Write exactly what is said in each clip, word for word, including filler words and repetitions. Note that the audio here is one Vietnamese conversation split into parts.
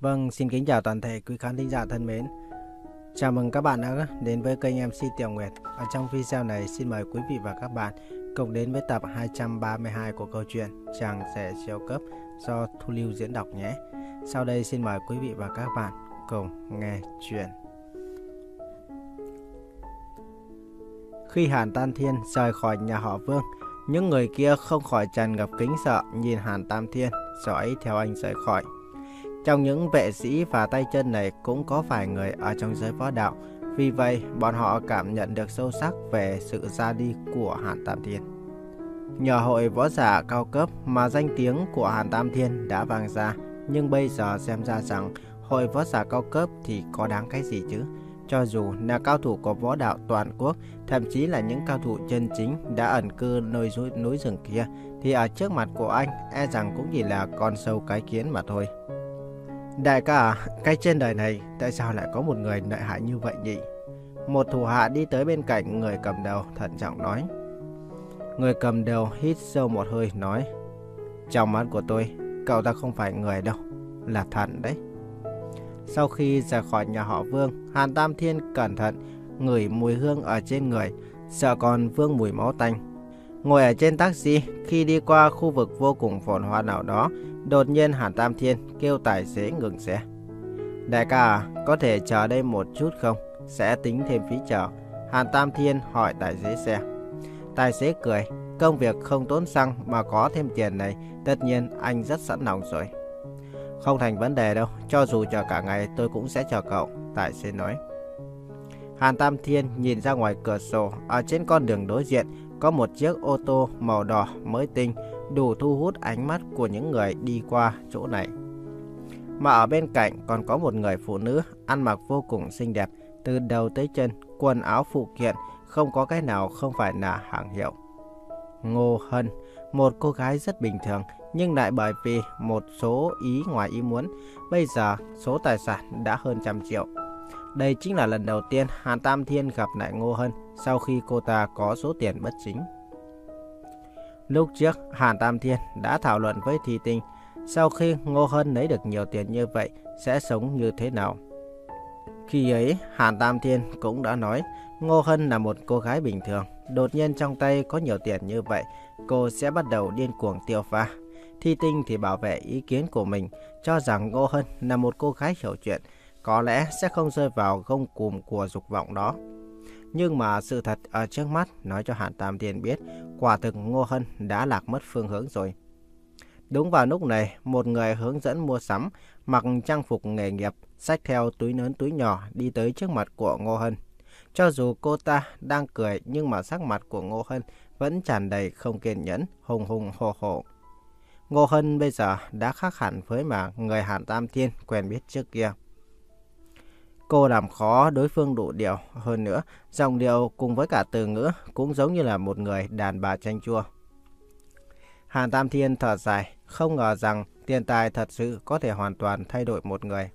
Vâng, xin kính chào toàn thể quý khán thính giả thân mến. Chào mừng các bạn đã đến với kênh em xê Tiểu Nguyệt. Ở trong video này, xin mời quý vị và các bạn cùng đến với tập hai trăm ba mươi hai của câu chuyện Chàng Rể Siêu Cấp do Thu Lưu diễn đọc nhé. Sau đây xin mời quý vị và các bạn cùng nghe chuyện. Khi Hàn Tam Thiên rời khỏi nhà họ Vương, những người kia không khỏi tràn ngập kính sợ nhìn Hàn Tam Thiên dõi theo anh rời khỏi. Trong những vệ sĩ và tay chân này cũng có vài người ở trong giới võ đạo, vì vậy bọn họ cảm nhận được sâu sắc về sự ra đi của Hàn Tam Thiên. Nhờ hội võ giả cao cấp mà danh tiếng của Hàn Tam Thiên đã vang ra, nhưng bây giờ xem ra rằng hội võ giả cao cấp thì có đáng cái gì chứ? Cho dù là cao thủ của võ đạo toàn quốc, thậm chí là những cao thủ chân chính đã ẩn cư nơi núi rừng kia, thì ở trước mặt của anh e rằng cũng chỉ là con sâu cái kiến mà thôi. Đại ca, cái trên đời này tại sao lại có một người lợi hại như vậy nhỉ? Một thủ hạ đi tới bên cạnh người cầm đầu thận trọng nói. Người cầm đầu hít sâu một hơi nói. Trong mắt của tôi, cậu ta không phải người đâu, là thần đấy. Sau khi rời khỏi nhà họ Vương, Hàn Tam Thiên cẩn thận ngửi mùi hương ở trên người, sợ còn vương mùi máu tanh. Ngồi ở trên taxi, khi đi qua khu vực vô cùng phồn hoa nào đó, đột nhiên Hàn Tam Thiên kêu tài xế ngừng xe. Đại ca à, có thể chờ đây một chút không? Sẽ tính thêm phí chở. Hàn Tam Thiên hỏi tài xế xe. Tài xế cười, công việc không tốn xăng mà có thêm tiền này, tất nhiên anh rất sẵn lòng rồi. Không thành vấn đề đâu, cho dù chờ cả ngày tôi cũng sẽ chờ cậu, tài xế nói. Hàn Tam Thiên nhìn ra ngoài cửa sổ, ở trên con đường đối diện có một chiếc ô tô màu đỏ mới tinh, đủ thu hút ánh mắt của những người đi qua chỗ này. Mà ở bên cạnh còn có một người phụ nữ ăn mặc vô cùng xinh đẹp, từ đầu tới chân, quần áo phụ kiện, không có cái nào không phải là hàng hiệu. Ngô Hân, một cô gái rất bình thường, nhưng lại bởi vì một số ý ngoài ý muốn, bây giờ số tài sản đã hơn trăm triệu. Đây chính là lần đầu tiên Hàn Tam Thiên gặp lại Ngô Hân sau khi cô ta có số tiền bất chính. Lúc trước, Hàn Tam Thiên đã thảo luận với Thi Tinh, sau khi Ngô Hân lấy được nhiều tiền như vậy sẽ sống như thế nào. Khi ấy, Hàn Tam Thiên cũng đã nói Ngô Hân là một cô gái bình thường, đột nhiên trong tay có nhiều tiền như vậy, cô sẽ bắt đầu điên cuồng tiêu pha. Thi Tinh thì bảo vệ ý kiến của mình, cho rằng Ngô Hân là một cô gái hiểu chuyện, có lẽ sẽ không rơi vào gông cùm của dục vọng đó. Nhưng mà sự thật ở trước mắt nói cho Hàn Tam Thiên biết, quả thực Ngô Hân đã lạc mất phương hướng rồi. Đúng vào lúc này, một người hướng dẫn mua sắm, mặc trang phục nghề nghiệp, xách theo túi lớn túi nhỏ đi tới trước mặt của Ngô Hân. Cho dù cô ta đang cười, nhưng mà sắc mặt của Ngô Hân vẫn tràn đầy không kiên nhẫn, hùng hùng hổ hổ. Ngô Hân bây giờ đã khác hẳn với mà người Hàn Tam Thiên quen biết trước kia. Cô làm khó đối phương đủ điều, hơn nữa, giọng điệu cùng với cả từ ngữ cũng giống như là một người đàn bà chanh chua. Hàn Tam Thiên thở dài, không ngờ rằng tiền tài thật sự có thể hoàn toàn thay đổi một người.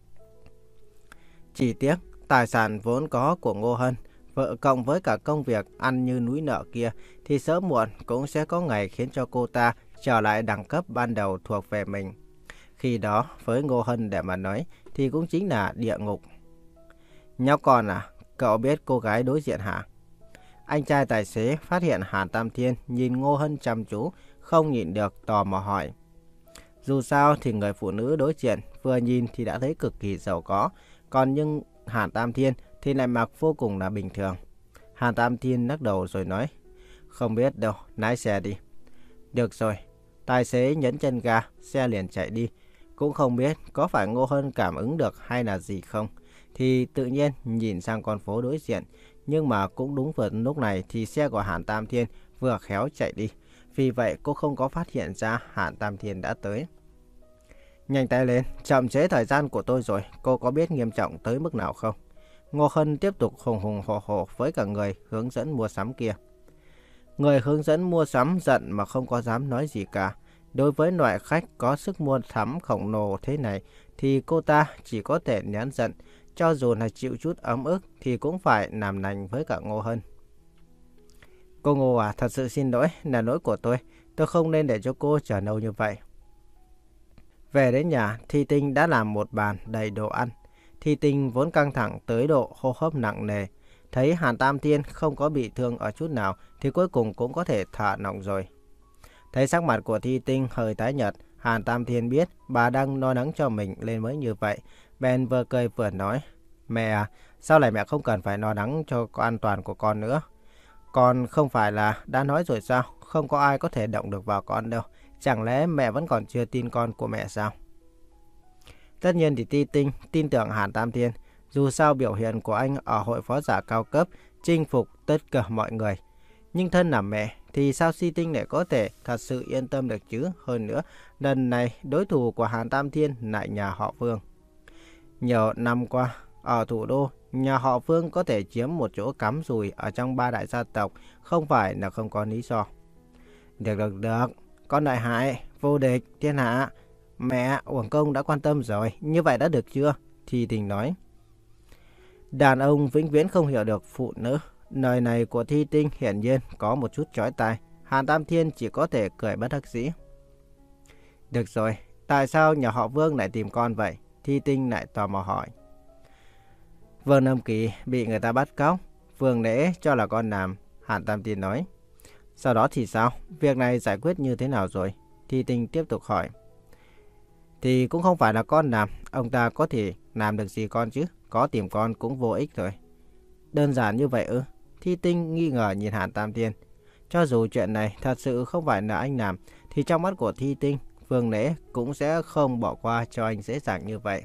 Chỉ tiếc, tài sản vốn có của Ngô Hân, vợ cộng với cả công việc ăn như núi nợ kia, thì sớm muộn cũng sẽ có ngày khiến cho cô ta trở lại đẳng cấp ban đầu thuộc về mình. Khi đó, với Ngô Hân để mà nói, thì cũng chính là địa ngục. Nhóc con à, cậu biết cô gái đối diện hả? Anh trai tài xế phát hiện Hàn Tam Thiên nhìn Ngô Hân chăm chú, không nhịn được tò mò hỏi. Dù sao thì người phụ nữ đối diện vừa nhìn thì đã thấy cực kỳ giàu có, còn nhưng Hàn Tam Thiên thì lại mặc vô cùng là bình thường. Hàn Tam Thiên lắc đầu rồi nói, không biết đâu, lái xe đi. Được rồi, tài xế nhấn chân ga, xe liền chạy đi. Cũng không biết có phải Ngô Hân cảm ứng được hay là gì không, thì tự nhiên nhìn sang con phố đối diện. Nhưng mà cũng đúng vào lúc này thì xe của Hàn Tam Thiên vừa khéo chạy đi. Vì vậy cô không có phát hiện ra Hàn Tam Thiên đã tới. Nhanh tay lên, chậm trễ thời gian của tôi rồi, cô có biết nghiêm trọng tới mức nào không? Ngô Hân tiếp tục hùng hùng hổ hổ với cả người hướng dẫn mua sắm kia. Người hướng dẫn mua sắm giận mà không có dám nói gì cả. Đối với loại khách có sức mua sắm khổng lồ thế này thì cô ta chỉ có thể nén giận, cho dù là chịu chút ấm ức thì cũng phải làm lành với cả Ngô Hân. Cô Ngô à, thật sự xin lỗi, là lỗi của tôi, tôi không nên để cho cô chờ lâu như vậy. Về đến nhà, Thi Tinh đã làm một bàn đầy đồ ăn. Thi Tinh vốn căng thẳng tới độ hô hấp nặng nề. Thấy Hàn Tam Thiên không có bị thương ở chút nào thì cuối cùng cũng có thể thả lỏng rồi. Thấy sắc mặt của Thi Tinh hơi tái nhợt, Hàn Tam Thiên biết bà đang lo lắng cho mình lên mới như vậy. Ben vừa cười vừa nói, mẹ à, sau này mẹ không cần phải lo lắng cho an toàn của con nữa. Con không phải là đã nói rồi sao, không có ai có thể động được vào con đâu. Chẳng lẽ mẹ vẫn còn chưa tin con của mẹ sao? Tất nhiên thì Thi Tinh tin tưởng Hàn Tam Thiên. Dù sao biểu hiện của anh ở hội phó giả cao cấp chinh phục tất cả mọi người. Nhưng thân làm mẹ thì sao Thi Tinh lại có thể thật sự yên tâm được chứ? Hơn nữa, lần này đối thủ của Hàn Tam Thiên lại nhà họ Vương. Nhiều năm qua, ở thủ đô, nhà họ Vương có thể chiếm một chỗ cắm rùi ở trong ba đại gia tộc, không phải là không có lý do. Được được được, con đại hải, vô địch, thiên hạ. Mẹ, uổng công đã quan tâm rồi, như vậy đã được chưa? Thi Tinh nói. Đàn ông vĩnh viễn không hiểu được phụ nữ. Lời này của Thi Tinh hiển nhiên có một chút chói tai. Hàn Tam Thiên chỉ có thể cười bất đắc dĩ. Được rồi, tại sao nhà họ Vương lại tìm con vậy? Thi Tinh lại tò mò hỏi. Vương Nam Kỳ bị người ta bắt cóc, Vương Lễ cho là con làm, Hàn Tam Thiên nói. Sau đó thì sao? Việc này giải quyết như thế nào rồi? Thi Tinh tiếp tục hỏi. Thì cũng không phải là con làm, ông ta có thể làm được gì con chứ? Có tìm con cũng vô ích rồi. Đơn giản như vậy ư? Thi Tinh nghi ngờ nhìn Hàn Tam Thiên. Cho dù chuyện này thật sự không phải là anh làm, thì trong mắt của Thi Tinh, Vương Lễ cũng sẽ không bỏ qua cho anh dễ dàng như vậy.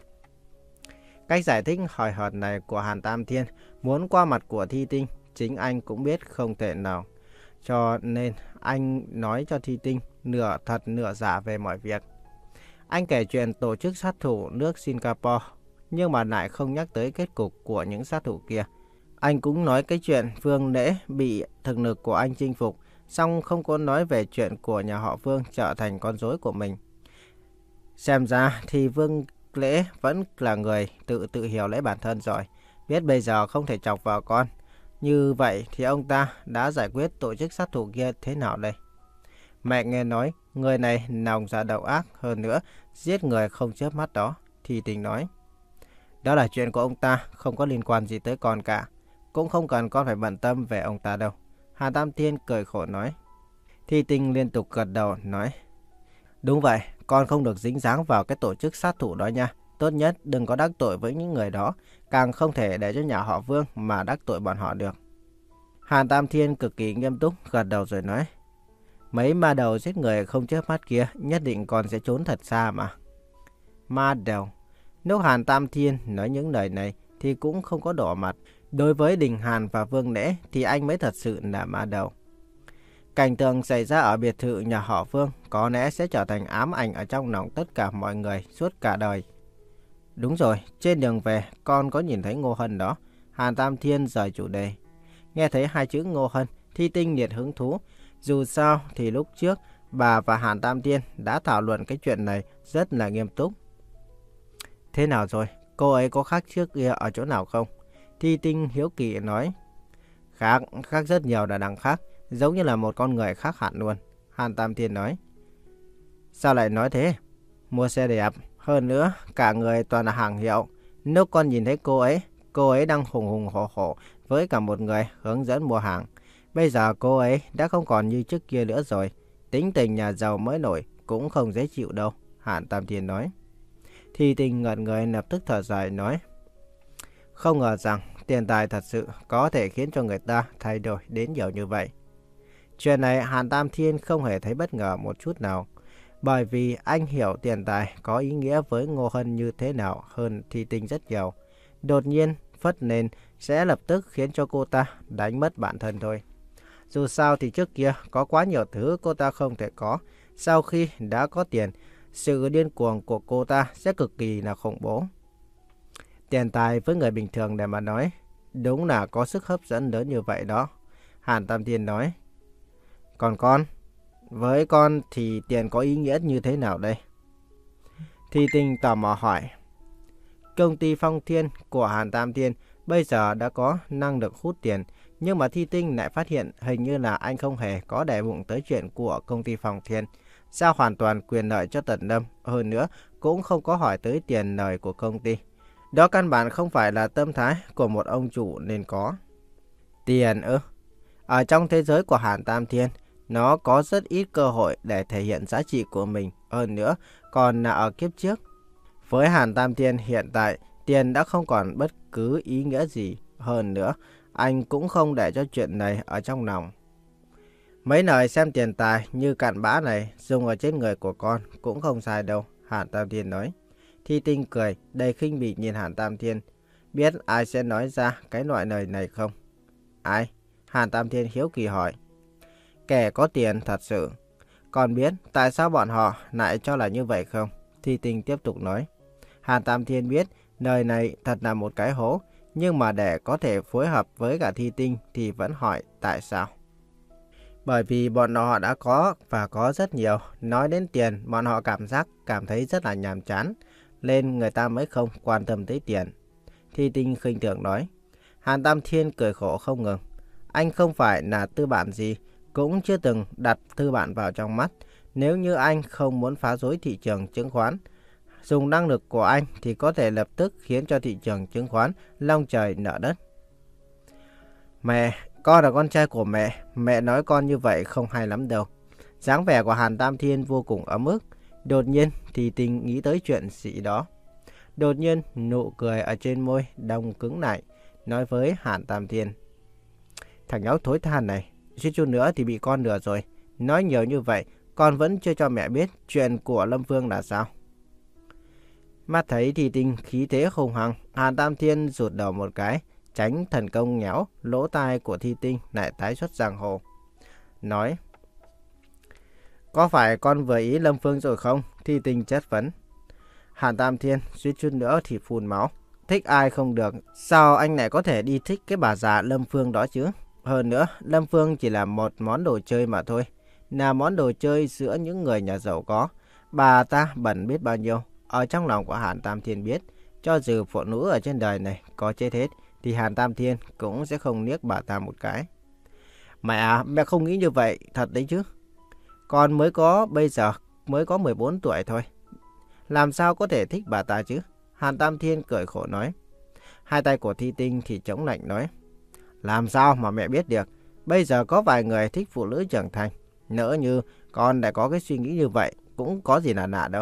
Cách giải thích hỏi hợt này của Hàn Tam Thiên muốn qua mặt của Thi Tinh, chính anh cũng biết không thể nào. Cho nên anh nói cho Thi Tinh nửa thật nửa giả về mọi việc. Anh kể chuyện tổ chức sát thủ nước Singapore, nhưng mà lại không nhắc tới kết cục của những sát thủ kia. Anh cũng nói cái chuyện Vương Lễ bị thực lực của anh chinh phục, song không có nói về chuyện của nhà họ Vương trở thành con rối của mình. Xem ra thì Vương Lễ vẫn là người tự tự hiểu lấy bản thân rồi, biết bây giờ không thể chọc vào con. Như vậy thì ông ta đã giải quyết tổ chức sát thủ kia thế nào đây? Mẹ nghe nói người này lòng dạ độc ác, hơn nữa giết người không chớp mắt đó. Thi Tinh nói. Đó là chuyện của ông ta, không có liên quan gì tới con cả. Cũng không cần con phải bận tâm về ông ta đâu. Hàn Tam Thiên cười khổ nói. Thi Tinh liên tục gật đầu nói. Đúng vậy, con không được dính dáng vào cái tổ chức sát thủ đó nha. Tốt nhất đừng có đắc tội với những người đó, càng không thể để cho nhà họ Vương mà đắc tội bọn họ được. Hàn Tam Thiên cực kỳ nghiêm túc gật đầu rồi nói. Mấy ma đầu giết người không chớp mắt kia nhất định con sẽ trốn thật xa mà. Ma đầu. Nếu Hàn Tam Thiên nói những lời này thì cũng không có đỏ mặt. Đối với Đình Hàn và Vương Lễ thì anh mới thật sự là ma đầu. Cảnh tượng xảy ra ở biệt thự nhà họ Vương có lẽ sẽ trở thành ám ảnh ở trong lòng tất cả mọi người suốt cả đời. Đúng rồi, trên đường về con có nhìn thấy Ngô Hân đó. Hàn Tam Thiên rời chủ đề. Nghe thấy hai chữ Ngô Hân, Thi Tinh liệt hứng thú. Dù sao thì lúc trước bà và Hàn Tam Thiên đã thảo luận cái chuyện này rất là nghiêm túc. Thế nào rồi? Cô ấy có khác trước kia ở chỗ nào không? Thi Tinh hiếu kỳ nói. Khác, khác rất nhiều là đằng khác. Giống như là một con người khác hẳn luôn. Hàn Tam Thiên nói. Sao lại nói thế? Mua xe đẹp. Hơn nữa, cả người toàn là hàng hiệu. Lúc con nhìn thấy cô ấy, cô ấy đang hùng hùng hổ hổ với cả một người hướng dẫn mua hàng. Bây giờ cô ấy đã không còn như trước kia nữa rồi. Tính tình nhà giàu mới nổi cũng không dễ chịu đâu. Hàn Tam Thiên nói. Thi Tinh ngẩn người lập tức thở dài nói. Không ngờ rằng tiền tài thật sự có thể khiến cho người ta thay đổi đến nhiều như vậy. Chuyện này Hàn Tam Thiên không hề thấy bất ngờ một chút nào. Bởi vì anh hiểu tiền tài có ý nghĩa với Ngô Hân như thế nào hơn Thi Tinh rất nhiều. Đột nhiên phất lên sẽ lập tức khiến cho cô ta đánh mất bản thân thôi. Dù sao thì trước kia có quá nhiều thứ cô ta không thể có. Sau khi đã có tiền, sự điên cuồng của cô ta sẽ cực kỳ là khủng bố. Tiền tài với người bình thường để mà nói, đúng là có sức hấp dẫn lớn như vậy đó. Hàn Tam Thiên nói. Còn con? Với con thì tiền có ý nghĩa như thế nào đây? Thi Tinh tò mò hỏi. Công ty Phong Thiên của Hàn Tam Thiên bây giờ đã có năng lực hút tiền. Nhưng mà Thi Tinh lại phát hiện hình như là anh không hề có để bụng tới chuyện của công ty Phong Thiên. giao hoàn toàn quyền lợi cho Tần Lâm, hơn nữa cũng không có hỏi tới tiền lời của công ty. Đó căn bản không phải là tâm thái của một ông chủ nên có. Tiền ư? Ở trong thế giới của Hàn Tam Thiên, nó có rất ít cơ hội để thể hiện giá trị của mình, hơn nữa còn là ở kiếp trước. Với Hàn Tam Thiên hiện tại, tiền đã không còn bất cứ ý nghĩa gì, hơn nữa anh cũng không để cho chuyện này ở trong lòng. Mấy lời xem tiền tài như cặn bã này dùng ở trên người của con cũng không sai đâu, Hàn Tam Thiên nói. Thi Tinh cười, đầy khinh bỉ nhìn Hàn Tam Thiên. Biết ai sẽ nói ra cái loại lời này không? Ai? Hàn Tam Thiên hiếu kỳ hỏi. Kẻ có tiền thật sự. Còn biết tại sao bọn họ lại cho là như vậy không? Thi Tinh tiếp tục nói. Hàn Tam Thiên biết lời này thật là một cái hố, nhưng mà để có thể phối hợp với cả Thi Tinh thì vẫn hỏi tại sao. Bởi vì bọn họ đã có và có rất nhiều. Nói đến tiền, bọn họ cảm giác cảm thấy rất là nhàm chán, nên người ta mới không quan tâm tới tiền. Thi Tinh khinh thường nói. Hàn Tam Thiên cười khổ không ngừng. Anh không phải là tư bản gì, cũng chưa từng đặt tư bản vào trong mắt. Nếu như anh không muốn phá rối thị trường chứng khoán, dùng năng lực của anh thì có thể lập tức khiến cho thị trường chứng khoán long trời nở đất. Mẹ, con là con trai của mẹ, mẹ nói con như vậy không hay lắm đâu. Dáng vẻ của Hàn Tam Thiên vô cùng ấm ức. Đột nhiên thì Tinh nghĩ tới chuyện gì đó. Đột nhiên nụ cười ở trên môi đông cứng lại, nói với Hàn Tam Thiên. Thằng nhóc thối than này, suýt chút nữa thì bị con lừa rồi. Nói nhiều như vậy, con vẫn chưa cho mẹ biết chuyện của Lâm Vương là sao. Mắt thấy Thi Tinh khí thế hùng hăng, Hàn Tam Thiên rụt đầu một cái, tránh thần công nhéo, lỗ tai của Thi Tinh lại tái xuất giang hồ. Nói, có phải con vừa ý Lâm Vương rồi không? Thi Tinh chất vấn. Hàn Tam Thiên suýt chút nữa thì phun máu. Thích ai không được, sao anh lại có thể đi thích cái bà già Lâm Phương đó chứ? Hơn nữa, Lâm Phương chỉ là một món đồ chơi mà thôi. Là món đồ chơi giữa những người nhà giàu có. Bà ta bẩn biết bao nhiêu. Ở trong lòng của Hàn Tam Thiên biết, cho dù phụ nữ ở trên đời này có chết hết, thì Hàn Tam Thiên cũng sẽ không liếc bà ta một cái. Mẹ à, mẹ không nghĩ như vậy, thật đấy chứ. Con mới có, bây giờ mới có mười bốn tuổi thôi. Làm sao có thể thích bà ta chứ? Hàn Tam Thiên cười khổ nói. Hai tay của Thi Tinh thì chống lạnh nói. Làm sao mà mẹ biết được? Bây giờ có vài người thích phụ nữ trưởng thành. Nỡ như con đã có cái suy nghĩ như vậy, cũng có gì là lạ đâu.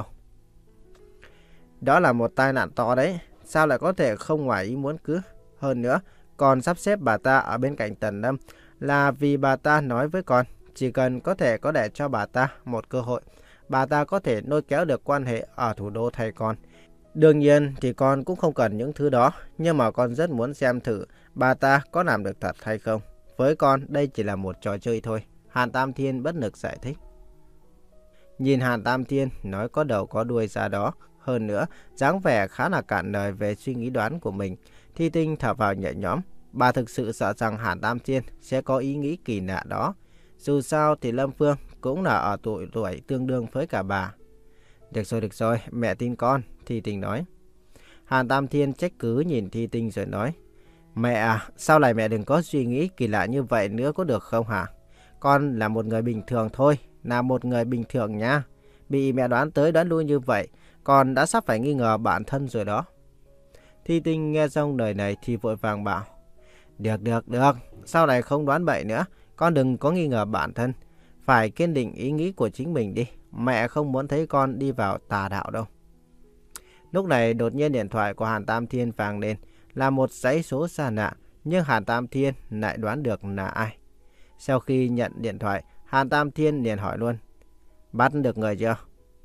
Đó là một tai nạn to đấy. Sao lại có thể không ngoài ý muốn cứ? Hơn nữa, con sắp xếp bà ta ở bên cạnh Tần Lâm là vì bà ta nói với con, chỉ cần có thể có để cho bà ta một cơ hội, bà ta có thể lôi kéo được quan hệ ở thủ đô thay con. Đương nhiên thì con cũng không cần những thứ đó, nhưng mà con rất muốn xem thử bà ta có làm được thật hay không. Với con, đây chỉ là một trò chơi thôi. Hàn Tam Thiên bất lực giải thích. Nhìn Hàn Tam Thiên nói có đầu có đuôi ra đó, hơn nữa, dáng vẻ khá là cạn lời về suy nghĩ đoán của mình. Thi Tinh thở vào nhẹ nhõm. Bà thực sự sợ rằng Hàn Tam Thiên sẽ có ý nghĩ kỳ lạ đó. Dù sao thì Lâm Phương cũng là ở tuổi tuổi tương đương với cả bà. Được rồi, được rồi, mẹ tin con, Thi Tinh nói. Hàn Tam Thiên trách cứ nhìn Thi Tinh rồi nói. Mẹ à, sau này mẹ đừng có suy nghĩ kỳ lạ như vậy nữa có được không hả? Con là một người bình thường thôi, là một người bình thường nha. Bị mẹ đoán tới đoán lui như vậy, con đã sắp phải nghi ngờ bản thân rồi đó. Thi Tinh nghe xong lời này thì vội vàng bảo. Được, được, được, sau này không đoán bậy nữa, con đừng có nghi ngờ bản thân. Phải kiên định ý nghĩ của chính mình đi, mẹ không muốn thấy con đi vào tà đạo đâu. Lúc này đột nhiên điện thoại của Hàn Tam Thiên vang lên, là một dãy số xa lạ, nhưng Hàn Tam Thiên lại đoán được là ai. Sau khi nhận điện thoại, Hàn Tam Thiên liền hỏi luôn. Bắt được người chưa?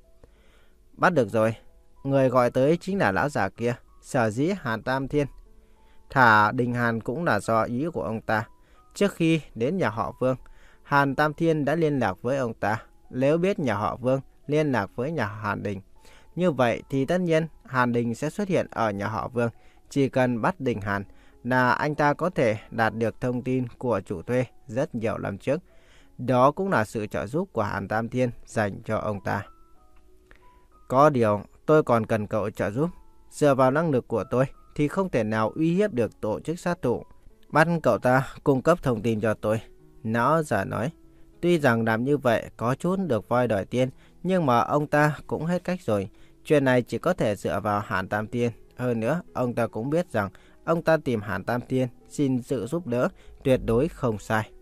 Bắt được rồi, người gọi tới chính là lão già kia. Sở dĩ Hàn Tam Thiên thả Đình Hàn cũng là do ý của ông ta. Trước khi đến nhà họ Vương, Hàn Tam Thiên đã liên lạc với ông ta. Nếu biết nhà họ Vương liên lạc với nhà Hàn Đình, như vậy thì tất nhiên Hàn Đình sẽ xuất hiện ở nhà họ Vương. Chỉ cần bắt Đình Hàn là anh ta có thể đạt được thông tin của chủ thuê rất nhiều năm trước. Đó cũng là sự trợ giúp của Hàn Tam Thiên dành cho ông ta. Có điều tôi còn cần cậu trợ giúp. Dựa vào năng lực của tôi thì không thể nào uy hiếp được tổ chức sát thủ. Bắt cậu ta cung cấp thông tin cho tôi. Nó giả nói. Tuy rằng làm như vậy có chút được voi đòi tiên, Nhưng mà ông ta cũng hết cách rồi. Chuyện này chỉ có thể dựa vào Hàn Tam Tiên. Hơn nữa, ông ta cũng biết rằng ông ta tìm Hàn Tam Tiên xin sự giúp đỡ tuyệt đối không sai.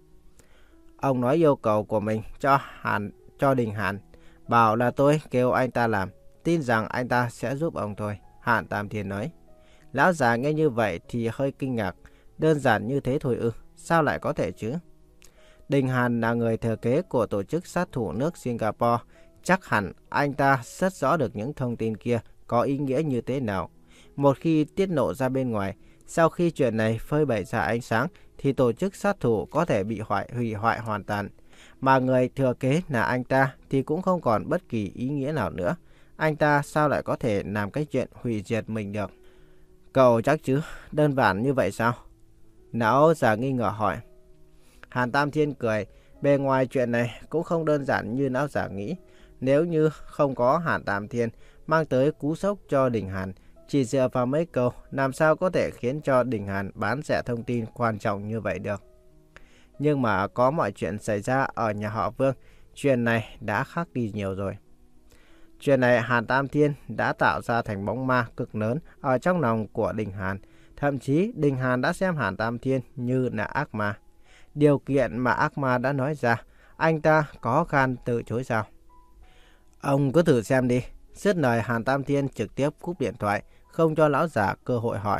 Ông nói yêu cầu của mình cho Hàn, cho Đình Hàn, bảo là tôi kêu anh ta làm, tin rằng anh ta sẽ giúp ông thôi, Hàn Tam Thiên nói. Lão già nghe như vậy thì hơi kinh ngạc, đơn giản như thế thôi ư, sao lại có thể chứ? Đình Hàn là người thừa kế của tổ chức sát thủ nước Singapore, chắc hẳn anh ta rất rõ được những thông tin kia có ý nghĩa như thế nào. Một khi tiết lộ ra bên ngoài, sau khi chuyện này phơi bày ra ánh sáng, thì tổ chức sát thủ có thể bị hoại, hủy hoại hoàn toàn. Mà người thừa kế là anh ta thì cũng không còn bất kỳ ý nghĩa nào nữa. Anh ta sao lại có thể làm cái chuyện hủy diệt mình được? Cậu chắc chứ, đơn giản như vậy sao? Lão già nghi ngờ hỏi. Hàn Tam Thiên cười, bề ngoài chuyện này cũng không đơn giản như lão già nghĩ. Nếu như không có Hàn Tam Thiên mang tới cú sốc cho Đình Hàn, chỉ dựa vào mấy câu, làm sao có thể khiến cho Đình Hàn bán rẻ thông tin quan trọng như vậy được. Nhưng mà có mọi chuyện xảy ra ở nhà họ Vương, chuyện này đã khác đi nhiều rồi. Chuyện này Hàn Tam Thiên đã tạo ra thành bóng ma cực lớn ở trong lòng của Đình Hàn. Thậm chí Đình Hàn đã xem Hàn Tam Thiên như là ác ma. Điều kiện mà ác ma đã nói ra, anh ta có gan từ chối sao? Ông cứ thử xem đi. Dứt lời, Hàn Tam Thiên trực tiếp cúp điện thoại, không cho lão già cơ hội hỏi.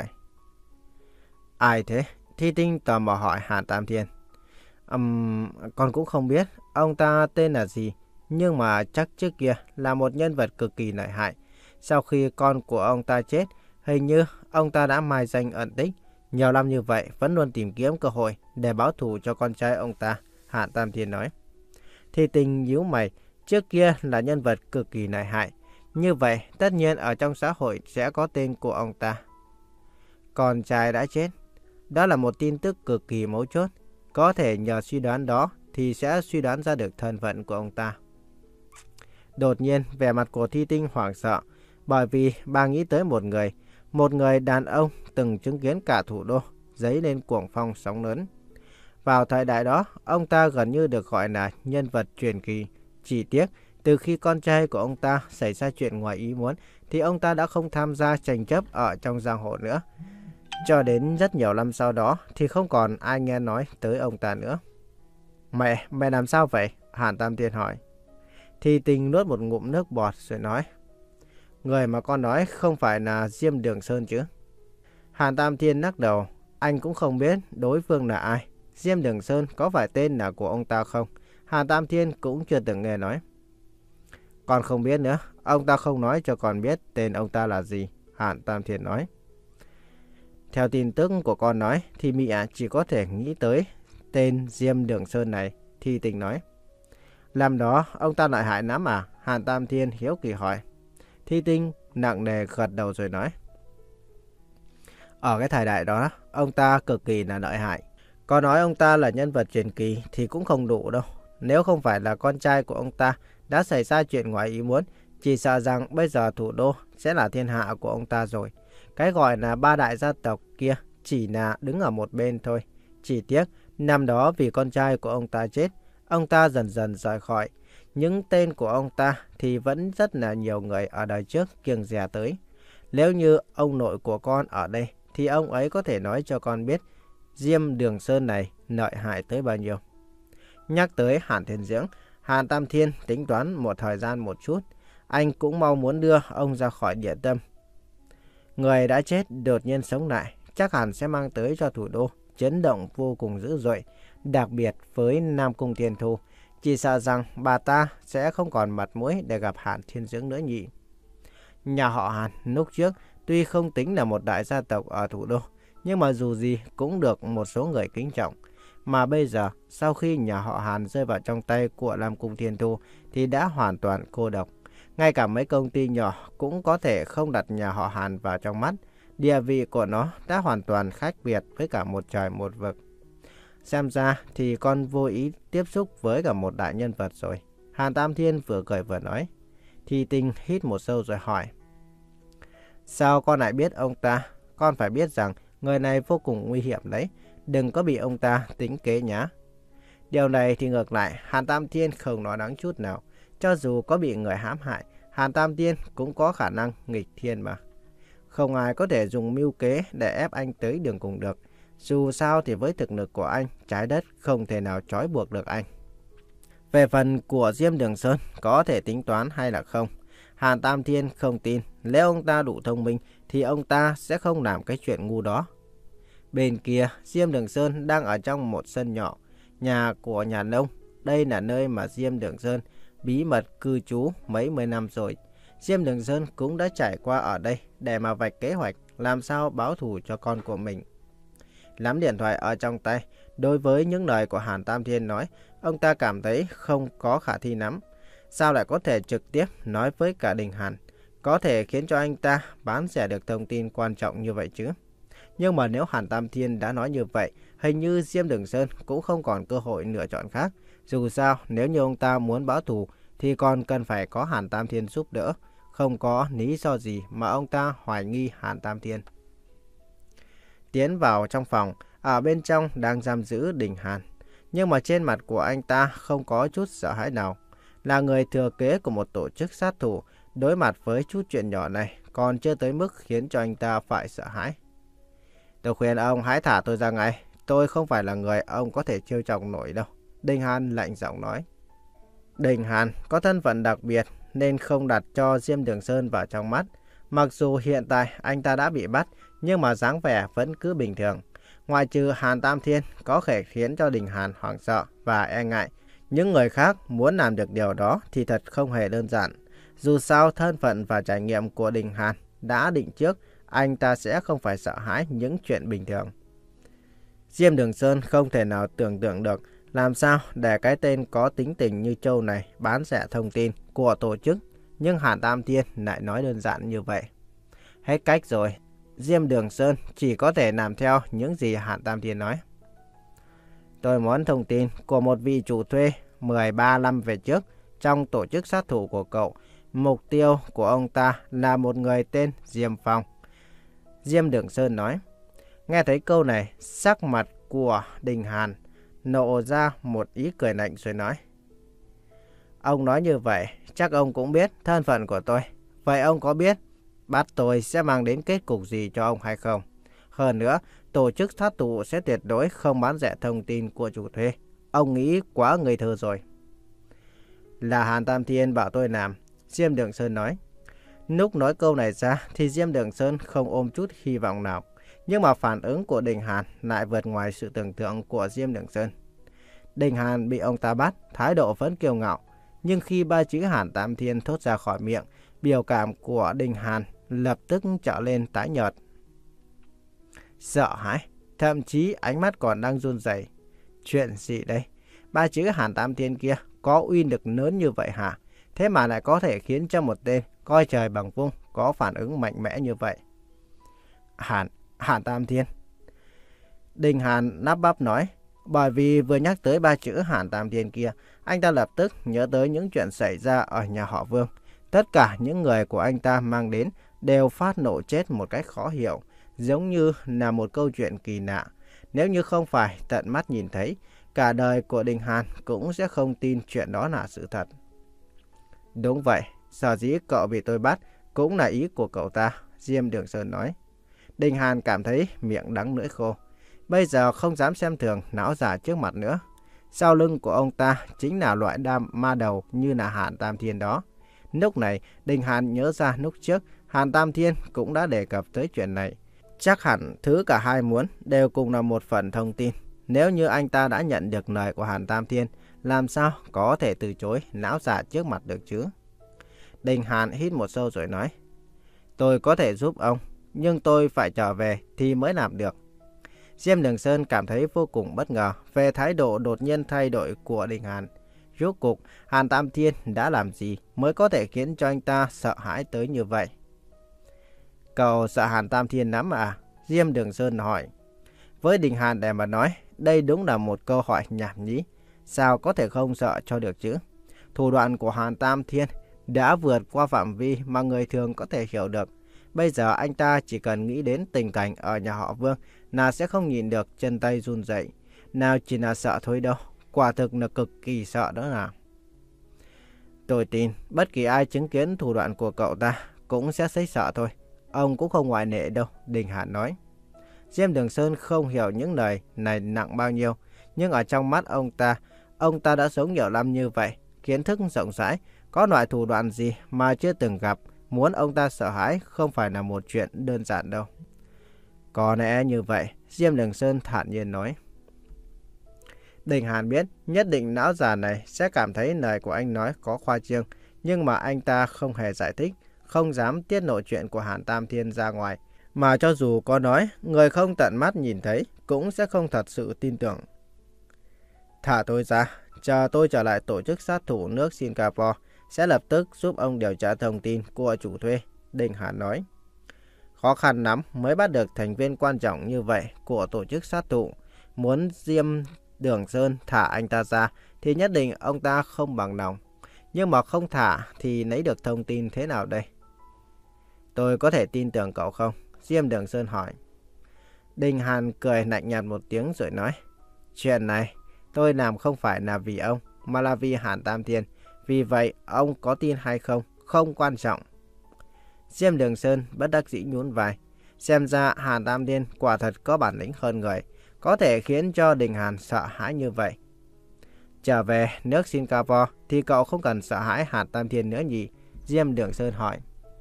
Ai thế? Thi Tinh tò mò hỏi Hàn Tam Thiên. Um, con cũng không biết ông ta tên là gì, nhưng mà chắc trước kia là một nhân vật cực kỳ lợi hại. Sau khi con của ông ta chết, hình như ông ta đã mai danh ẩn tích. Nhiều năm như vậy vẫn luôn tìm kiếm cơ hội để báo thù cho con trai ông ta, Hàn Tam Thiên nói. Thi Tinh nhíu mày, trước kia là nhân vật cực kỳ lợi hại. Như vậy tất nhiên ở trong xã hội sẽ có tên của ông ta. Con trai đã chết. Đó là một tin tức cực kỳ mấu chốt. Có thể nhờ suy đoán đó thì sẽ suy đoán ra được thân phận của ông ta. Đột nhiên vẻ mặt của Thi Tinh hoảng sợ, bởi vì bà nghĩ tới một người, một người đàn ông từng chứng kiến cả thủ đô dấy lên cuồng phong sóng lớn. Vào thời đại đó, ông ta gần như được gọi là nhân vật truyền kỳ. Chỉ tiếc, từ khi con trai của ông ta xảy ra chuyện ngoài ý muốn, thì ông ta đã không tham gia tranh chấp ở trong giang hồ nữa. Cho đến rất nhiều năm sau đó thì không còn ai nghe nói tới ông ta nữa. Mẹ, mẹ làm sao vậy? Hàn Tam Thiên hỏi. Thi Tinh nuốt một ngụm nước bọt rồi nói. Người mà con nói không phải là Diêm Đường Sơn chứ? Hàn Tam Thiên lắc đầu. Anh cũng không biết đối phương là ai. Diêm Đường Sơn có phải tên là của ông ta không? Hàn Tam Thiên cũng chưa từng nghe nói. Con không biết nữa. Ông ta không nói cho con biết tên ông ta là gì. Hàn Tam Thiên nói. Theo tin tức của con nói thì Mị ạ chỉ có thể nghĩ tới tên Diêm Đường Sơn này. Thi Tinh nói. Làm đó ông ta lợi hại lắm à? Hàn Tam Thiên hiếu kỳ hỏi. Thi Tinh nặng nề gật đầu rồi nói. Ở cái thời đại đó ông ta cực kỳ là lợi hại. Có nói ông ta là nhân vật truyền kỳ thì cũng không đủ đâu. Nếu không phải là con trai của ông ta đã xảy ra chuyện ngoài ý muốn, chỉ sợ rằng bây giờ thủ đô sẽ là thiên hạ của ông ta rồi. Cái gọi là ba đại gia tộc kia chỉ là đứng ở một bên thôi. Chỉ tiếc, năm đó vì con trai của ông ta chết, ông ta dần dần rời khỏi. Những tên của ông ta thì vẫn rất là nhiều người ở đời trước kiêng dè tới. Nếu như ông nội của con ở đây, thì ông ấy có thể nói cho con biết Diêm Đường Sơn này lợi hại tới bao nhiêu. Nhắc tới Hàn Thiên Dưỡng, Hàn Tam Thiên tính toán một thời gian một chút. Anh cũng mau muốn đưa ông ra khỏi địa tâm. Người đã chết đột nhiên sống lại, chắc hẳn sẽ mang tới cho thủ đô chấn động vô cùng dữ dội. Đặc biệt với Nam Cung Thiên Thu, chỉ sợ rằng bà ta sẽ không còn mặt mũi để gặp Hàn Thiên Dưỡng nữa nhỉ. Nhà họ Hàn lúc trước tuy không tính là một đại gia tộc ở thủ đô, nhưng mà dù gì cũng được một số người kính trọng. Mà bây giờ, sau khi nhà họ Hàn rơi vào trong tay của Nam Cung Thiên Thu thì đã hoàn toàn cô độc. Ngay cả mấy công ty nhỏ cũng có thể không đặt nhà họ Hàn vào trong mắt. Địa vị của nó đã hoàn toàn khác biệt với cả một trời một vực. Xem ra thì con vô ý tiếp xúc với cả một đại nhân vật rồi. Hàn Tam Thiên vừa cười vừa nói. Thi Tinh hít một sâu rồi hỏi. Sao con lại biết ông ta? Con phải biết rằng người này vô cùng nguy hiểm đấy. Đừng có bị ông ta tính kế nhá. Điều này thì ngược lại, Hàn Tam Thiên không nói đáng chút nào. Cho dù có bị người hãm hại, Hàn Tam Tiên cũng có khả năng nghịch thiên mà. Không ai có thể dùng mưu kế để ép anh tới đường cùng được. Dù sao thì với thực lực của anh, trái đất không thể nào trói buộc được anh. Về phần của Diêm Đường Sơn có thể tính toán hay là không, Hàn Tam Thiên không tin. Nếu ông ta đủ thông minh thì ông ta sẽ không làm cái chuyện ngu đó. Bên kia, Diêm Đường Sơn đang ở trong một sân nhỏ, nhà của nhà nông. Đây là nơi mà Diêm Đường Sơn bí mật cư trú mấy mươi năm rồi. Diêm Đường Sơn cũng đã trải qua ở đây để mà vạch kế hoạch làm sao báo thù cho con của mình. Nắm điện thoại ở trong tay, đối với những lời của Hàn Tam Thiên nói, ông ta cảm thấy không có khả thi lắm. Sao lại có thể trực tiếp nói với cả Đình Hàn, có thể khiến cho anh ta bán rẻ được thông tin quan trọng như vậy chứ? Nhưng mà nếu Hàn Tam Thiên đã nói như vậy, hình như Diêm Đường Sơn cũng không còn cơ hội lựa chọn khác. Dù sao, nếu như ông ta muốn báo thù thì còn cần phải có Hàn Tam Thiên giúp đỡ. Không có lý do gì mà ông ta hoài nghi Hàn Tam Thiên. Tiến vào trong phòng, ở bên trong đang giam giữ Đình Hàn. Nhưng mà trên mặt của anh ta không có chút sợ hãi nào. Là người thừa kế của một tổ chức sát thủ, đối mặt với chút chuyện nhỏ này còn chưa tới mức khiến cho anh ta phải sợ hãi. Tôi khuyên ông hãy thả tôi ra ngay. Tôi không phải là người ông có thể trêu chọc nổi đâu. Đình Hàn lạnh giọng nói. Đình Hàn có thân phận đặc biệt nên không đặt cho Diêm Đường Sơn vào trong mắt. Mặc dù hiện tại anh ta đã bị bắt, nhưng mà dáng vẻ vẫn cứ bình thường. Ngoài trừ Hàn Tam Thiên có thể khiến cho Đình Hàn hoảng sợ và e ngại, những người khác muốn làm được điều đó thì thật không hề đơn giản. Dù sao thân phận và trải nghiệm của Đình Hàn đã định trước, anh ta sẽ không phải sợ hãi những chuyện bình thường. Diêm Đường Sơn không thể nào tưởng tượng được làm sao để cái tên có tính tình như Châu này bán rẻ thông tin của tổ chức, nhưng Hàn Tam Thiên lại nói đơn giản như vậy. Hết cách rồi, Diêm Đường Sơn chỉ có thể làm theo những gì Hàn Tam Thiên nói. Tôi muốn thông tin của một vị chủ thuê mười ba năm về trước trong tổ chức sát thủ của cậu. Mục tiêu của ông ta là một người tên Diêm Phong. Diêm Đường Sơn nói. Nghe thấy câu này, sắc mặt của Đình Hàn nộ ra một ý cười lạnh rồi nói. Ông nói như vậy, chắc ông cũng biết thân phận của tôi. Vậy ông có biết bắt tôi sẽ mang đến kết cục gì cho ông hay không? Hơn nữa, tổ chức sát thủ sẽ tuyệt đối không bán rẻ thông tin của chủ thuê. Ông nghĩ quá ngây thơ rồi. Là Hàn Tam Thiên bảo tôi làm, Diêm Đường Sơn nói. Lúc nói câu này ra thì Diêm Đường Sơn không ôm chút hy vọng nào. Nhưng mà phản ứng của Đình Hàn lại vượt ngoài sự tưởng tượng của Diêm Đường Sơn. Đình Hàn bị ông ta bắt, thái độ vẫn kiêu ngạo. Nhưng khi ba chữ Hàn Tam Thiên thốt ra khỏi miệng, biểu cảm của Đình Hàn lập tức trở lên tái nhợt. Sợ hãi, thậm chí ánh mắt còn đang run rẩy. Chuyện gì đây? Ba chữ Hàn Tam Thiên kia có uy lực lớn như vậy hả? Thế mà lại có thể khiến cho một tên coi trời bằng vung có phản ứng mạnh mẽ như vậy. Hàn, Hàn Tam Thiên. Đình Hàn lắp bắp nói. Bởi vì vừa nhắc tới ba chữ Hàn Tam Thiên kia, anh ta lập tức nhớ tới những chuyện xảy ra ở nhà họ Vương. Tất cả những người của anh ta mang đến đều phát nổ chết một cách khó hiểu, giống như là một câu chuyện kỳ lạ. Nếu như không phải tận mắt nhìn thấy, cả đời của Đình Hàn cũng sẽ không tin chuyện đó là sự thật. Đúng vậy, sở dĩ cậu bị tôi bắt cũng là ý của cậu ta, Diêm Đường Sơn nói. Đình Hàn cảm thấy miệng đắng lưỡi khô. Bây giờ không dám xem thường não giả trước mặt nữa. Sau lưng của ông ta chính là loại đam ma đầu như là Hàn Tam Thiên đó. Lúc này, Đình Hàn nhớ ra lúc trước Hàn Tam Thiên cũng đã đề cập tới chuyện này. Chắc hẳn thứ cả hai muốn đều cùng là một phần thông tin. Nếu như anh ta đã nhận được lời của Hàn Tam Thiên, làm sao có thể từ chối não giả trước mặt được chứ? Đình Hàn hít một sâu rồi nói. Tôi có thể giúp ông, nhưng tôi phải trở về thì mới làm được. Diêm Đường Sơn cảm thấy vô cùng bất ngờ về thái độ đột nhiên thay đổi của Đình Hàn. Rốt cuộc, Hàn Tam Thiên đã làm gì mới có thể khiến cho anh ta sợ hãi tới như vậy? Cậu sợ Hàn Tam Thiên lắm à? Diêm Đường Sơn hỏi. Với Đình Hàn để mà nói, đây đúng là một câu hỏi nhảm nhí. Sao có thể không sợ cho được chứ? Thủ đoạn của Hàn Tam Thiên đã vượt qua phạm vi mà người thường có thể hiểu được. Bây giờ anh ta chỉ cần nghĩ đến tình cảnh ở nhà họ Vương là sẽ không nhìn được chân tay run rẩy. Nào chỉ là sợ thôi đâu, quả thực là cực kỳ sợ đó là. Tôi tin bất kỳ ai chứng kiến thủ đoạn của cậu ta cũng sẽ thấy sợ thôi. Ông cũng không ngoại lệ đâu, Đình Hàn nói. Diêm Đường Sơn không hiểu những lời này nặng bao nhiêu, nhưng ở trong mắt ông ta, ông ta đã sống nhiều năm như vậy, kiến thức rộng rãi, có loại thủ đoạn gì mà chưa từng gặp, muốn ông ta sợ hãi không phải là một chuyện đơn giản đâu. Có lẽ như vậy, Diêm Đường Sơn thản nhiên nói. Đình Hàn biết nhất định lão già này sẽ cảm thấy lời của anh nói có khoa trương, nhưng mà anh ta không hề giải thích, không dám tiết lộ chuyện của Hàn Tam Thiên ra ngoài. Mà cho dù có nói, người không tận mắt nhìn thấy cũng sẽ không thật sự tin tưởng. Thả tôi ra, chờ tôi trở lại tổ chức sát thủ nước Singapore, sẽ lập tức giúp ông điều tra thông tin của chủ thuê, Đình Hàn nói. Khó khăn lắm mới bắt được thành viên quan trọng như vậy của tổ chức sát thủ. Muốn Diêm Đường Sơn thả anh ta ra thì nhất định ông ta không bằng lòng. Nhưng mà không thả thì lấy được thông tin thế nào đây? Tôi có thể tin tưởng cậu không? Diêm Đường Sơn hỏi. Đình Hàn cười lạnh nhạt một tiếng rồi nói. Chuyện này tôi làm không phải là vì ông, mà là vì Hàn Tam Thiên. Vì vậy ông có tin hay không, không quan trọng. Diêm Đường Sơn bất đắc dĩ nhún vai. Xem ra Hàn Tam Thiên quả thật có bản lĩnh hơn người, có thể khiến cho Đình Hàn sợ hãi như vậy. Trở về nước Singapore thì cậu không cần sợ hãi Hàn Tam Thiên nữa nhỉ? Diêm Đường Sơn hỏi.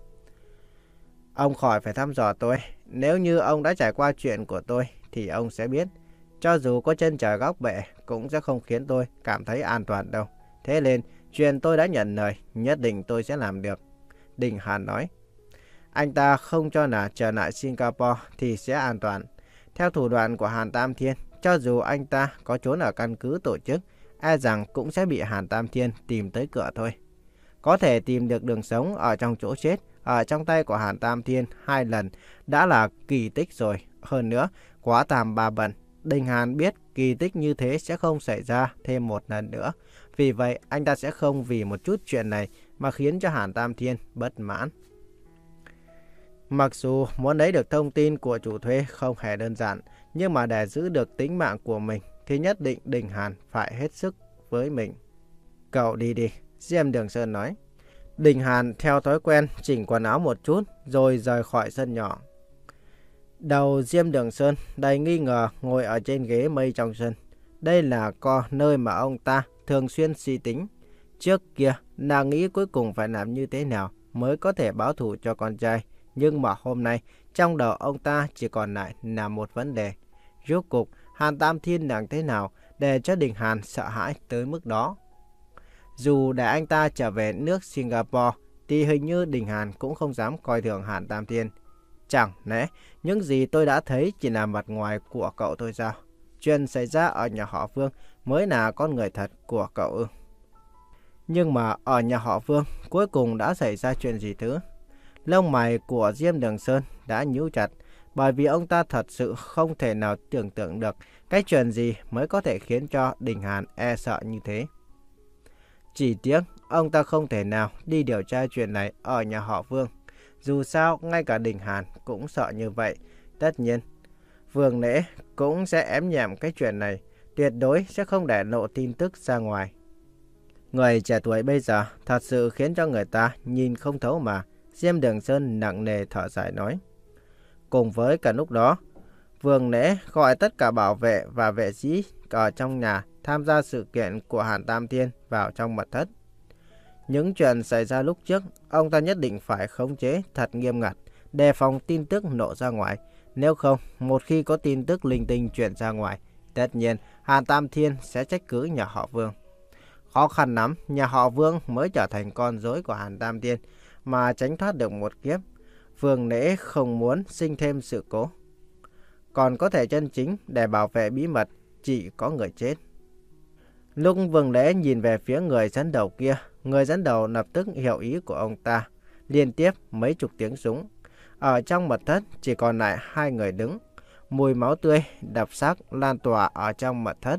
Ông khỏi phải thăm dò tôi. Nếu như ông đã trải qua chuyện của tôi thì ông sẽ biết. Cho dù có chân trời góc bể cũng sẽ không khiến tôi cảm thấy an toàn đâu. Thế nên chuyện tôi đã nhận lời, nhất định tôi sẽ làm được. Đình Hàn nói. Anh ta không cho là trở lại Singapore thì sẽ an toàn. Theo thủ đoạn của Hàn Tam Thiên, cho dù anh ta có trốn ở căn cứ tổ chức, e rằng cũng sẽ bị Hàn Tam Thiên tìm tới cửa thôi. Có thể tìm được đường sống ở trong chỗ chết, ở trong tay của Hàn Tam Thiên hai lần đã là kỳ tích rồi. Hơn nữa, quá tam ba bận. Đình Hàn biết kỳ tích như thế sẽ không xảy ra thêm một lần nữa. Vì vậy, anh ta sẽ không vì một chút chuyện này mà khiến cho Hàn Tam Thiên bất mãn. Mặc dù muốn lấy được thông tin của chủ thuê không hề đơn giản, nhưng mà để giữ được tính mạng của mình thì nhất định Đình Hàn phải hết sức với mình. Cậu đi đi, Diêm Đường Sơn nói. Đình Hàn theo thói quen chỉnh quần áo một chút rồi rời khỏi sân nhỏ. Đầu Diêm Đường Sơn đầy nghi ngờ ngồi ở trên ghế mây trong sân. Đây là co nơi mà ông ta thường xuyên suy tính. Trước kia, nàng nghĩ cuối cùng phải làm như thế nào mới có thể báo thù cho con trai. Nhưng mà hôm nay, trong đầu ông ta chỉ còn lại là một vấn đề. Rốt cuộc, Hàn Tam Thiên làm thế nào để cho Đình Hàn sợ hãi tới mức đó? Dù để anh ta trở về nước Singapore, thì hình như Đình Hàn cũng không dám coi thường Hàn Tam Thiên. Chẳng lẽ những gì tôi đã thấy chỉ là mặt ngoài của cậu thôi sao? Chuyện xảy ra ở nhà họ Vương mới là con người thật của cậu ư? Nhưng mà ở nhà họ Vương cuối cùng đã xảy ra chuyện gì thứ? Lông mày của Diêm Đường Sơn đã nhíu chặt, bởi vì ông ta thật sự không thể nào tưởng tượng được cái chuyện gì mới có thể khiến cho Đình Hàn e sợ như thế. Chỉ tiếc ông ta không thể nào đi điều tra chuyện này ở nhà họ Vương. Dù sao ngay cả Đình Hàn cũng sợ như vậy. Tất nhiên Vương Lễ cũng sẽ ém nhẹm cái chuyện này, tuyệt đối sẽ không để lộ tin tức ra ngoài. Người trẻ tuổi bây giờ thật sự khiến cho người ta nhìn không thấu mà. Diêm Đường Sơn nặng nề thở dài nói. Cùng với cả lúc đó, Vương Lễ gọi tất cả bảo vệ và vệ sĩ ở trong nhà tham gia sự kiện của Hàn Tam Thiên vào trong mật thất. Những chuyện xảy ra lúc trước, ông ta nhất định phải khống chế thật nghiêm ngặt, đề phòng tin tức nổ ra ngoài. Nếu không, một khi có tin tức linh tinh truyền ra ngoài, tất nhiên Hàn Tam Thiên sẽ trách cứ nhà họ Vương. Khó khăn lắm, nhà họ Vương mới trở thành con rối của Hàn Tam Thiên mà tránh thoát được một kiếp. Vương Lễ không muốn sinh thêm sự cố. Còn có thể chân chính để bảo vệ bí mật, chỉ có người chết. Lúc Vương Lễ nhìn về phía người dẫn đầu kia, người dẫn đầu lập tức hiểu ý của ông ta. Liên tiếp mấy chục tiếng súng. Ở trong mật thất chỉ còn lại hai người đứng. Mùi máu tươi, đập xác lan tỏa ở trong mật thất.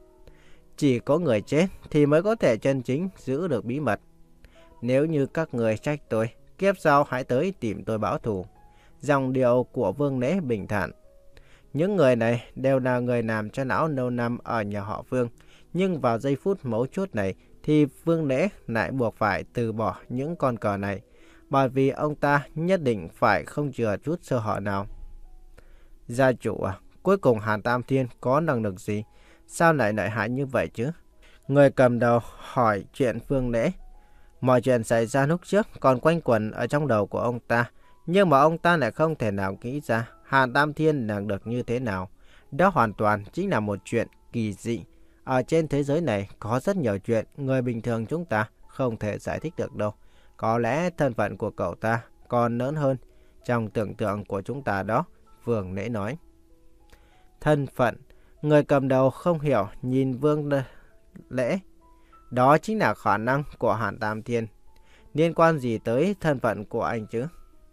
Chỉ có người chết thì mới có thể chân chính giữ được bí mật. Nếu như các người trách tôi, kiếp sau hãy tới tìm tôi báo thù. Dòng điệu của Vương Lễ bình thản. Những người này đều là người làm cho lão lâu năm ở nhà họ Vương. Nhưng vào giây phút mấu chốt này thì Vương Lễ lại buộc phải từ bỏ những con cờ này, bởi vì ông ta nhất định phải không chừa chút sơ hở nào. Gia chủ à, cuối cùng Hàn Tam Thiên có năng lực gì? Sao lại lợi hại như vậy chứ? Người cầm đầu hỏi chuyện Vương Lễ. Mọi chuyện xảy ra lúc trước còn quanh quẩn ở trong đầu của ông ta, nhưng mà ông ta lại không thể nào nghĩ ra Hàn Tam Thiên năng được như thế nào. Đó hoàn toàn chính là một chuyện kỳ dị. Ở trên thế giới này có rất nhiều chuyện người bình thường chúng ta không thể giải thích được đâu. Có lẽ thân phận của cậu ta còn lớn hơn trong tưởng tượng của chúng ta đó, Vương Lễ nói. Thân phận, người cầm đầu không hiểu nhìn Vương Lễ. Đó chính là khả năng của Hàn Tam Thiên. Liên quan gì tới thân phận của anh chứ?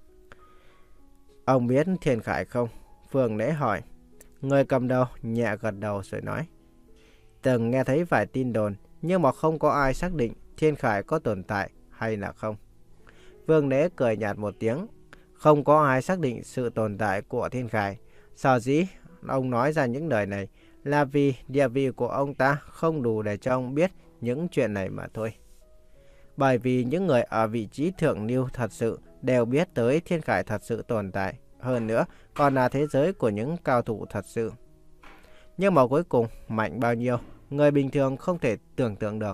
Ông biết Thiên Khải không? Vương Lễ hỏi. Người cầm đầu nhẹ gật đầu rồi nói. Từng nghe thấy vài tin đồn, nhưng mà không có ai xác định Thiên Khải có tồn tại hay là không. Vương Lễ cười nhạt một tiếng. Không có ai xác định sự tồn tại của Thiên Khải. Sở dĩ ông nói ra những lời này là vì địa vị của ông ta không đủ để cho ông biết những chuyện này mà thôi. Bởi vì những người ở vị trí thượng lưu thật sự đều biết tới Thiên Khải thật sự tồn tại. Hơn nữa, còn là thế giới của những cao thủ thật sự. Nhưng mà cuối cùng, mạnh bao nhiêu, người bình thường không thể tưởng tượng được.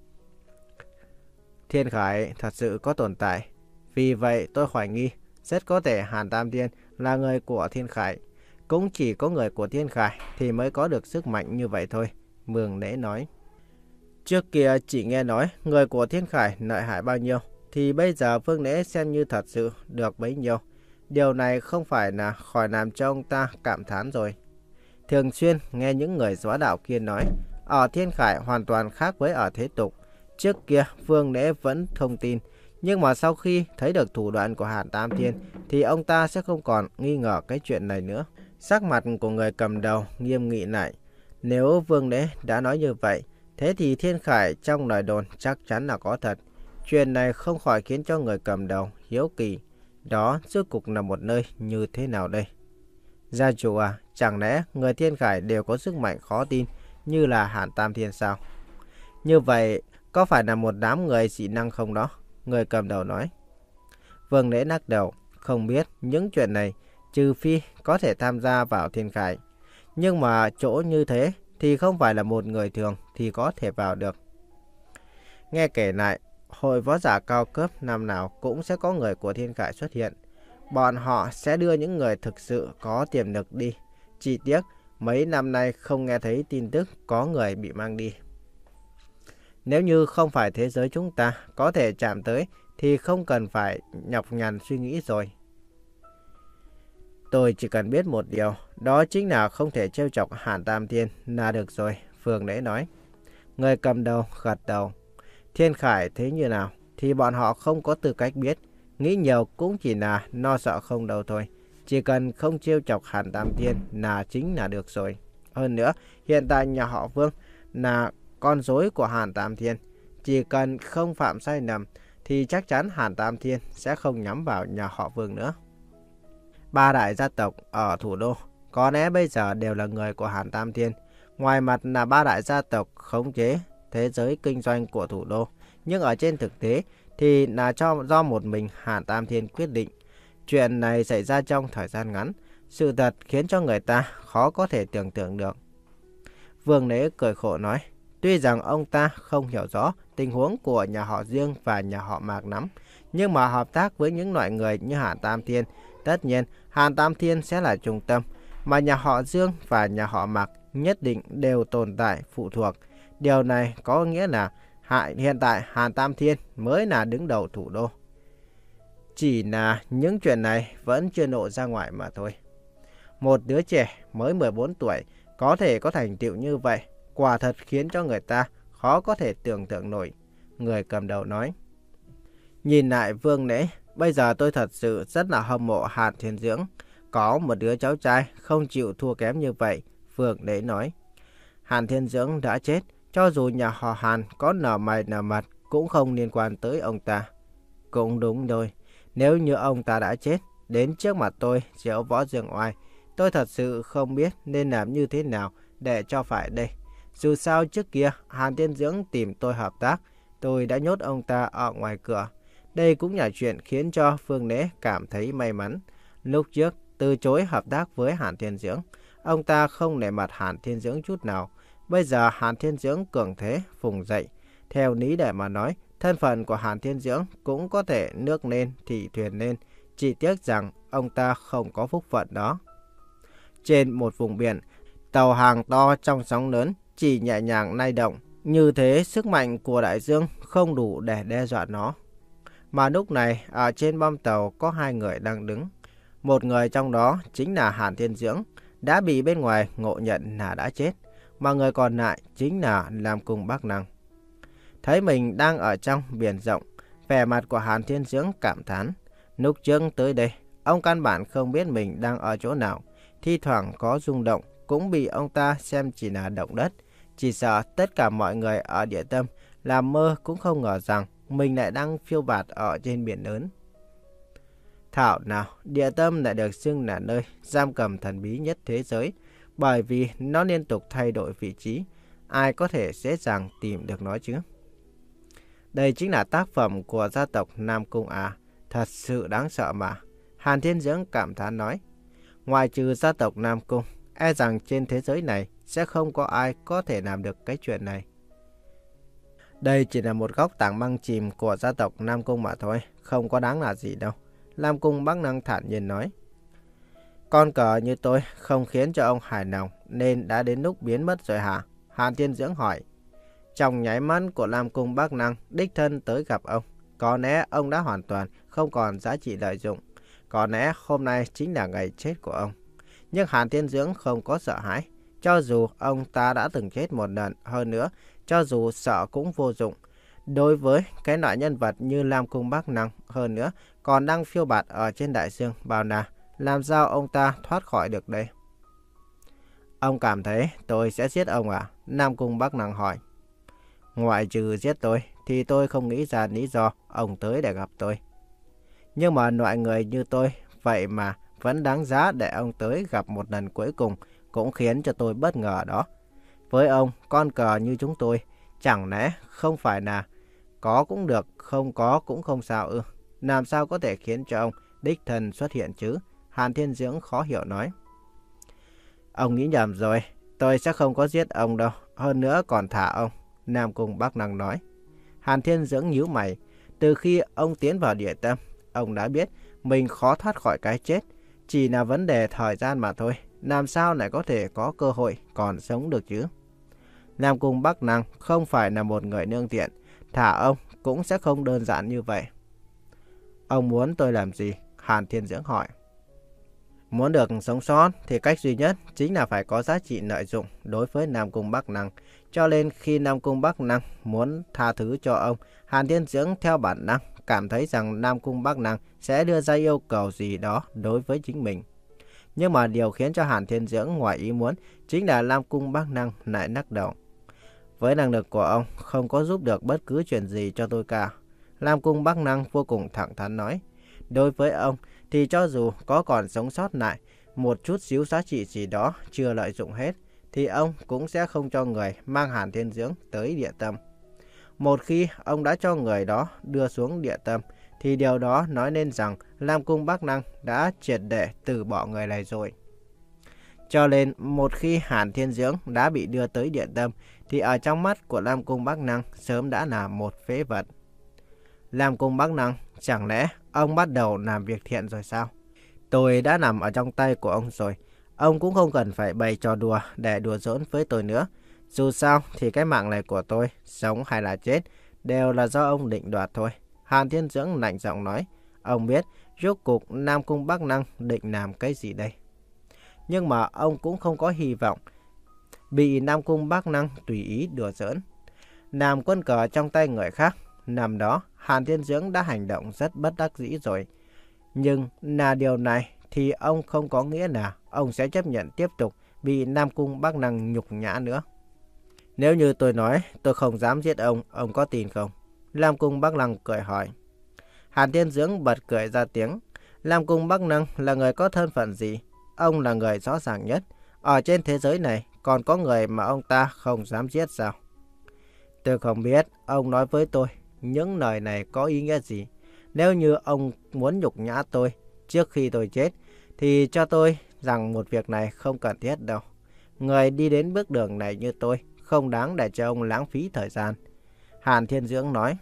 Thiên Khải thật sự có tồn tại. Vì vậy tôi hoài nghi, rất có thể Hàn Tam Thiên là người của Thiên Khải. Cũng chỉ có người của Thiên Khải thì mới có được sức mạnh như vậy thôi, Vương Lễ nói. Trước kia chỉ nghe nói người của Thiên Khải lợi hại bao nhiêu, thì bây giờ Vương Lễ xem như thật sự được bấy nhiêu. Điều này không phải là khỏi làm cho ông ta cảm thán rồi. Thường xuyên nghe những người gió đạo kia nói, ở Thiên Khải hoàn toàn khác với ở thế tục. Trước kia Vương Lễ vẫn không tin, nhưng mà sau khi thấy được thủ đoạn của Hàn Tam Thiên thì ông ta sẽ không còn nghi ngờ cái chuyện này nữa. Sắc mặt của người cầm đầu nghiêm nghị lại. Nếu Vương Lễ đã nói như vậy, thế thì Thiên Khải trong lời đồn chắc chắn là có thật. Chuyện này không khỏi khiến cho người cầm đầu hiếu kỳ. Đó rốt cuộc là một nơi như thế nào đây? Gia chủ à, chẳng lẽ người Thiên Khải đều có sức mạnh khó tin như là Hàn Tam Thiên sao? Như vậy có phải là một đám người dị năng không đó? Người cầm đầu nói. Vương Lễ lắc đầu, không biết những chuyện này, trừ phi có thể tham gia vào Thiên Khải. Nhưng mà chỗ như thế thì không phải là một người thường thì có thể vào được. Nghe kể lại, hội võ giả cao cấp năm nào cũng sẽ có người của Thiên Khải xuất hiện. Bọn họ sẽ đưa những người thực sự có tiềm lực đi. Chỉ tiếc, mấy năm nay không nghe thấy tin tức có người bị mang đi. Nếu như không phải thế giới chúng ta có thể chạm tới thì không cần phải nhọc nhằn suy nghĩ rồi. Tôi chỉ cần biết một điều, đó chính là không thể trêu chọc Hàn Tam Thiên là được rồi, Vương Lễ nói. Người cầm đầu gật đầu. Thiên Khải thế như nào thì bọn họ không có tư cách biết. Nghĩ nhiều cũng chỉ là no sợ không đâu thôi. Chỉ cần không trêu chọc Hàn Tam Thiên là chính là được rồi. Hơn nữa, hiện tại nhà họ Vương là con rối của Hàn Tam Thiên. Chỉ cần không phạm sai lầm thì chắc chắn Hàn Tam Thiên sẽ không nhắm vào nhà họ Vương nữa. Ba đại gia tộc ở thủ đô có lẽ bây giờ đều là người của Hàn Tam Thiên. Ngoài mặt là ba đại gia tộc khống chế thế giới kinh doanh của thủ đô, nhưng ở trên thực tế thì là cho do một mình Hàn Tam Thiên quyết định. Chuyện này xảy ra trong thời gian ngắn, sự thật khiến cho người ta khó có thể tưởng tượng được. Vương Lễ cười khổ nói, tuy rằng ông ta không hiểu rõ tình huống của nhà họ Dương và nhà họ Mạc lắm, nhưng mà hợp tác với những loại người như Hàn Tam Thiên, tất nhiên Hàn Tam Thiên sẽ là trung tâm, mà nhà họ Dương và nhà họ Mạc nhất định đều tồn tại phụ thuộc. Điều này có nghĩa là hiện tại Hàn Tam Thiên mới là đứng đầu thủ đô. Chỉ là những chuyện này vẫn chưa lộ ra ngoài mà thôi. Một đứa trẻ mới mười bốn tuổi có thể có thành tựu như vậy, quả thật khiến cho người ta khó có thể tưởng tượng nổi, người cầm đầu nói. Nhìn lại Vương Lễ, bây giờ tôi thật sự rất là hâm mộ Hàn Thiên Dưỡng. Có một đứa cháu trai không chịu thua kém như vậy, Vương Lễ nói. Hàn Thiên Dưỡng đã chết, cho dù nhà họ Hàn có nở mày nở mặt cũng không liên quan tới ông ta. Cũng đúng rồi, nếu như ông ta đã chết, đến trước mặt tôi diễu võ dương oai, tôi thật sự không biết nên làm như thế nào để cho phải đây. Dù sao trước kia Hàn Thiên Dưỡng tìm tôi hợp tác, tôi đã nhốt ông ta ở ngoài cửa. Đây cũng là chuyện khiến cho Phương Nễ cảm thấy may mắn. Lúc trước, từ chối hợp tác với Hàn Thiên Dưỡng, ông ta không nể mặt Hàn Thiên Dưỡng chút nào. Bây giờ Hàn Thiên Dưỡng cường thế, vùng dậy. Theo lý để mà nói, thân phận của Hàn Thiên Dưỡng cũng có thể nước lên thì thuyền lên. Chỉ tiếc rằng ông ta không có phúc phận đó. Trên một vùng biển, tàu hàng to trong sóng lớn chỉ nhẹ nhàng lay động. Như thế sức mạnh của đại dương không đủ để đe dọa nó. Mà lúc này ở trên bong tàu có hai người đang đứng. Một người trong đó chính là Hàn Thiên Dưỡng, đã bị bên ngoài ngộ nhận là đã chết. Mà người còn lại chính là Lam Cung Bắc Năng. Thấy mình đang ở trong biển rộng, vẻ mặt của Hàn Thiên Dưỡng cảm thán. Lúc trước tới đây, ông căn bản không biết mình đang ở chỗ nào. Thi thoảng có rung động, cũng bị ông ta xem chỉ là động đất. Chỉ sợ tất cả mọi người ở địa tâm làm mơ cũng không ngờ rằng mình lại đang phiêu bạt ở trên biển lớn. Thảo nào, địa tâm lại được xưng là nơi giam cầm thần bí nhất thế giới, bởi vì nó liên tục thay đổi vị trí. Ai có thể dễ dàng tìm được nó chứ? Đây chính là tác phẩm của gia tộc Nam Cung à? Thật sự đáng sợ mà. Hàn Thiên Dưỡng cảm thán nói. Ngoài trừ gia tộc Nam Cung, e rằng trên thế giới này sẽ không có ai có thể làm được cái chuyện này. Đây chỉ là một góc tảng băng chìm của gia tộc Nam Cung mà thôi, không có đáng là gì đâu. Lam Cung Bắc Năng thản nhiên nói. Con cờ như tôi không khiến cho ông hài lòng nên đã đến lúc biến mất rồi hả? Hàn Thiên Dưỡng hỏi. Trong nháy mắt của Lam Cung Bắc Năng đích thân tới gặp ông, có lẽ ông đã hoàn toàn không còn giá trị lợi dụng. Có lẽ hôm nay chính là ngày chết của ông. Nhưng Hàn Thiên Dưỡng không có sợ hãi. Cho dù ông ta đã từng chết một lần, hơn nữa, cho dù sợ cũng vô dụng. Đối với cái loại nhân vật như Lam Cung Bắc Năng, hơn nữa, còn đang phiêu bạt ở trên đại dương bao la, làm sao ông ta thoát khỏi được đây? Ông cảm thấy tôi sẽ giết ông à? Nam Cung Bắc Năng hỏi. Ngoại trừ giết tôi, thì tôi không nghĩ ra lý do ông tới để gặp tôi. Nhưng mà loại người như tôi, vậy mà vẫn đáng giá để ông tới gặp một lần cuối cùng, cũng khiến cho tôi bất ngờ đó. Với ông, con cờ như chúng tôi, chẳng lẽ không phải là có cũng được, không có cũng không sao ư? Làm sao có thể khiến cho ông đích thân xuất hiện chứ? Hàn Thiên Dưỡng khó hiểu nói. Ông nghĩ nhầm rồi, tôi sẽ không có giết ông đâu, hơn nữa còn thả ông. Nam Cung Bắc Năng nói. Hàn Thiên Dưỡng nhíu mày. Từ khi ông tiến vào địa tâm, ông đã biết mình khó thoát khỏi cái chết. Chỉ là vấn đề thời gian mà thôi. Làm sao lại có thể có cơ hội còn sống được chứ? Nam Cung Bắc Năng không phải là một người nương thiện. Thả ông cũng sẽ không đơn giản như vậy. Ông muốn tôi làm gì? Hàn Thiên Dưỡng hỏi. Muốn được sống sót thì cách duy nhất chính là phải có giá trị lợi dụng đối với Nam Cung Bắc Năng. Cho nên khi Nam Cung Bắc Năng muốn tha thứ cho ông, Hàn Thiên Dưỡng theo bản năng cảm thấy rằng Nam Cung Bắc Năng sẽ đưa ra yêu cầu gì đó đối với chính mình. Nhưng mà điều khiến cho Hàn Thiên Dưỡng ngoài ý muốn chính là Nam Cung Bắc Năng lại lắc đầu. Với năng lực của ông, không có giúp được bất cứ chuyện gì cho tôi cả. Nam Cung Bắc Năng vô cùng thẳng thắn nói. Đối với ông thì cho dù có còn sống sót lại, một chút xíu giá trị gì đó chưa lợi dụng hết, thì ông cũng sẽ không cho người mang Hàn Thiên Dưỡng tới địa tâm. Một khi ông đã cho người đó đưa xuống địa tâm, thì điều đó nói nên rằng Lam Cung Bắc Năng đã triệt để từ bỏ người này rồi. Cho nên một khi Hàn Thiên Dưỡng đã bị đưa tới địa tâm, thì ở trong mắt của Lam Cung Bắc Năng sớm đã là một phế vật. Lam Cung Bắc Năng, chẳng lẽ ông bắt đầu làm việc thiện rồi sao? Tôi đã nằm ở trong tay của ông rồi. Ông cũng không cần phải bày trò đùa để đùa giỡn với tôi nữa. Dù sao thì cái mạng này của tôi, sống hay là chết, đều là do ông định đoạt thôi. Hàn Thiên Dưỡng lạnh giọng nói. Ông biết rốt cuộc Nam Cung Bắc Năng định làm cái gì đây? Nhưng mà ông cũng không có hy vọng bị Nam Cung Bắc Năng tùy ý đùa giỡn. Làm quân cờ trong tay người khác. Năm đó Hàn Thiên Dưỡng đã hành động rất bất đắc dĩ rồi. Nhưng là điều này thì ông không có nghĩa là ông sẽ chấp nhận tiếp tục bị Nam Cung Bắc Năng nhục nhã nữa. Nếu như tôi nói tôi không dám giết ông, ông có tin không? Nam Cung Bắc Năng cười hỏi. Hàn Thiên Dưỡng bật cười ra tiếng. Nam Cung Bắc Năng là người có thân phận gì? Ông là người rõ ràng nhất. Ở trên thế giới này còn có người mà ông ta không dám giết sao? Tôi không biết ông nói với tôi những lời này có ý nghĩa gì. Nếu như ông muốn nhục nhã tôi trước khi tôi chết, thì cho tôi rằng một việc này không cần thiết đâu. Người đi đến bước đường này như tôi không đáng để cho ông lãng phí thời gian. Hàn Thiên Dưỡng nói.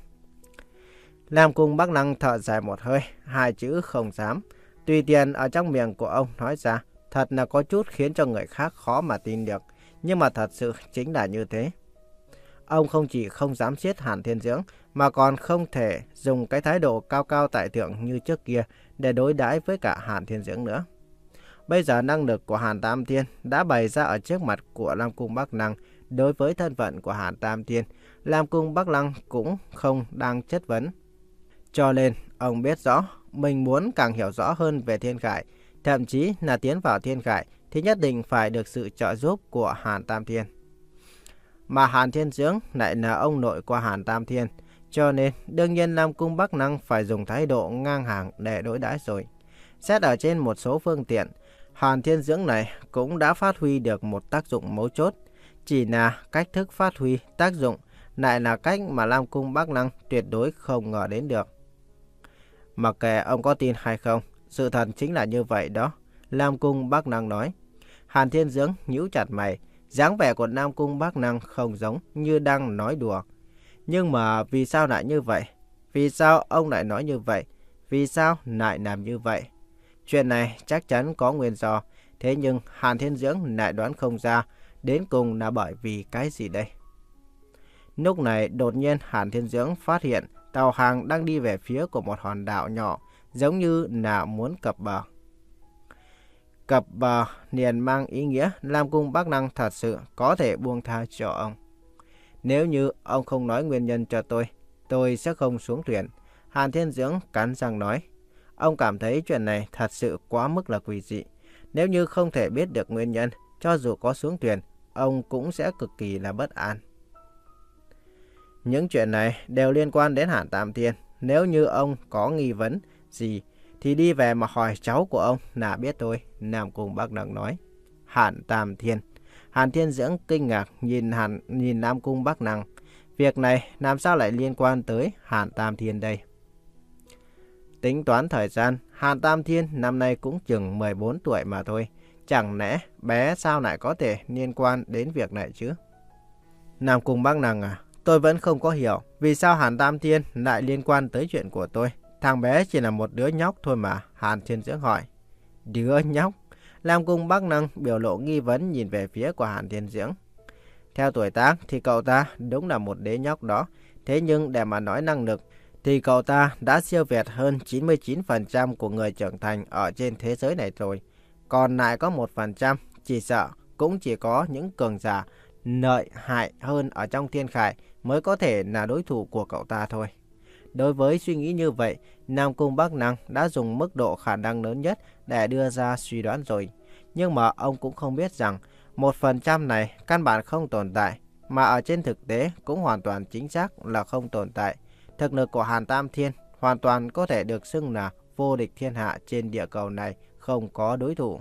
Lam Cung Bắc Năng thở dài một hơi, hai chữ không dám. Tùy tiện ở trong miệng của ông nói ra, thật là có chút khiến cho người khác khó mà tin được. Nhưng mà thật sự chính là như thế. Ông không chỉ không dám giết Hàn Thiên Dưỡng, mà còn không thể dùng cái thái độ cao cao tại thượng như trước kia để đối đãi với cả Hàn Thiên Dưỡng nữa. Bây giờ năng lực của Hàn Tam Thiên đã bày ra ở trước mặt của Lam Cung Bắc Năng. Đối với thân phận của Hàn Tam Thiên, Lam Cung Bắc Năng cũng không đang chất vấn. Cho nên, ông biết rõ, mình muốn càng hiểu rõ hơn về Thiên Khải, thậm chí là tiến vào Thiên Khải, thì nhất định phải được sự trợ giúp của Hàn Tam Thiên. Mà Hàn Thiên Dưỡng lại là ông nội của Hàn Tam Thiên, cho nên đương nhiên Lam Cung Bắc Năng phải dùng thái độ ngang hàng để đối đãi rồi. Xét ở trên một số phương tiện, Hàn Thiên Dưỡng này cũng đã phát huy được một tác dụng mấu chốt. Chỉ là cách thức phát huy tác dụng lại là cách mà Lam Cung Bắc Năng tuyệt đối không ngờ đến được. Mặc kệ ông có tin hay không, sự thật chính là như vậy đó, Lam Cung Bắc Năng nói. Hàn Thiên Dưỡng nhíu chặt mày, dáng vẻ của Lam Cung Bắc Năng không giống như đang nói đùa. Nhưng mà vì sao lại như vậy? Vì sao ông lại nói như vậy? Vì sao lại làm như vậy? Chuyện này chắc chắn có nguyên do, thế nhưng Hàn Thiên Dưỡng lại đoán không ra, đến cùng là bởi vì cái gì đây? Lúc này đột nhiên Hàn Thiên Dưỡng phát hiện tàu hàng đang đi về phía của một hòn đảo nhỏ, giống như là muốn cập bờ. Cập bờ liền mang ý nghĩa Lam Cung Bắc Năng thật sự có thể buông tha cho ông. Nếu như ông không nói nguyên nhân cho tôi, tôi sẽ không xuống thuyền. Hàn Thiên Dưỡng cắn răng nói. Ông cảm thấy chuyện này thật sự quá mức là quỷ dị. Nếu như không thể biết được nguyên nhân, cho dù có xuống thuyền, ông cũng sẽ cực kỳ là bất an. Những chuyện này đều liên quan đến Hàn Tam Thiên. Nếu như ông có nghi vấn gì, thì đi về mà hỏi cháu của ông là biết thôi, Lam Cung Bắc Năng nói. Hàn Tam Thiên. Hàn Thiên Dưỡng kinh ngạc nhìn Hàn nhìn Lam Cung Bắc Năng. Việc này làm sao lại liên quan tới Hàn Tam Thiên đây? Tính toán thời gian, Hàn Tam Thiên năm nay cũng chừng mười bốn tuổi mà thôi. Chẳng lẽ bé sao lại có thể liên quan đến việc này chứ? Lam Cung Bắc Năng à, tôi vẫn không có hiểu vì sao Hàn Tam Thiên lại liên quan tới chuyện của tôi. Thằng bé chỉ là một đứa nhóc thôi mà, Hàn Thiên Dưỡng hỏi. Đứa nhóc? Lam Cung Bắc Năng biểu lộ nghi vấn nhìn về phía của Hàn Thiên Dưỡng. Theo tuổi tác thì cậu ta đúng là một đứa nhóc đó. Thế nhưng để mà nói năng lực thì cậu ta đã siêu việt hơn chín mươi chín phần trăm của người trưởng thành ở trên thế giới này rồi. Còn lại có một phần trăm chỉ sợ cũng chỉ có những cường giả lợi hại hơn ở trong Thiên Khải mới có thể là đối thủ của cậu ta thôi. Đối với suy nghĩ như vậy, Nam Cung Bắc Năng đã dùng mức độ khả năng lớn nhất để đưa ra suy đoán rồi. Nhưng mà ông cũng không biết rằng một phần trăm này căn bản không tồn tại, mà ở trên thực tế cũng hoàn toàn chính xác là không tồn tại. Thực lực của Hàn Tam Thiên hoàn toàn có thể được xưng là vô địch thiên hạ trên địa cầu này, không có đối thủ.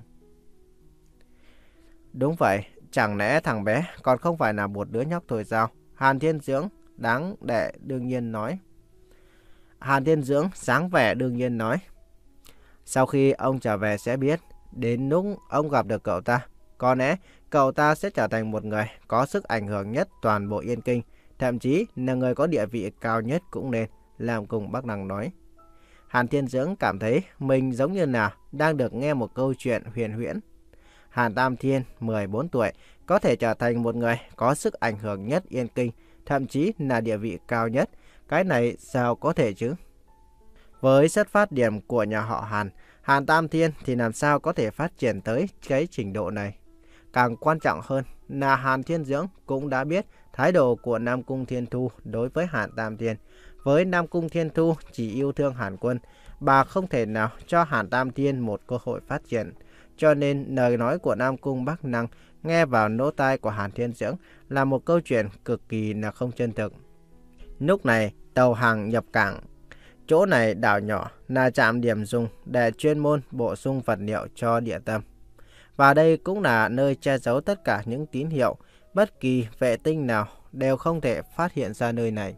Đúng vậy, chẳng lẽ thằng bé còn không phải là một đứa nhóc thôi sao? Hàn Thiên Dưỡng đáng để đương nhiên nói. Hàn Thiên Dưỡng sáng vẻ đương nhiên nói. Sau khi ông trở về sẽ biết, đến lúc ông gặp được cậu ta, có lẽ cậu ta sẽ trở thành một người có sức ảnh hưởng nhất toàn bộ Yên Kinh, thậm chí là người có địa vị cao nhất cũng nên, Lam Cung Bắc Năng nói. Hàn Thiên Dưỡng cảm thấy mình giống như là đang được nghe một câu chuyện huyền huyễn. Hàn Tam Thiên, mười bốn tuổi, có thể trở thành một người có sức ảnh hưởng nhất Yên Kinh, thậm chí là địa vị cao nhất. Cái này sao có thể chứ? Với xuất phát điểm của nhà họ Hàn, Hàn Tam Thiên thì làm sao có thể phát triển tới cái trình độ này? Càng quan trọng hơn là Hàn Thiên Dưỡng cũng đã biết thái độ của Nam Cung Thiên Thu đối với Hàn Tam Thiên. Với Nam Cung Thiên Thu chỉ yêu thương Hàn Quân, bà không thể nào cho Hàn Tam Thiên một cơ hội phát triển. Cho nên lời nói của Nam Cung Bắc Năng nghe vào lỗ tai của Hàn Thiên Dưỡng là một câu chuyện cực kỳ là không chân thực. Lúc này tàu hàng nhập cảng. Chỗ này đảo nhỏ là trạm điểm dùng để chuyên môn bổ sung vật liệu cho địa tâm. Và đây cũng là nơi che giấu tất cả những tín hiệu. Bất kỳ vệ tinh nào đều không thể phát hiện ra nơi này.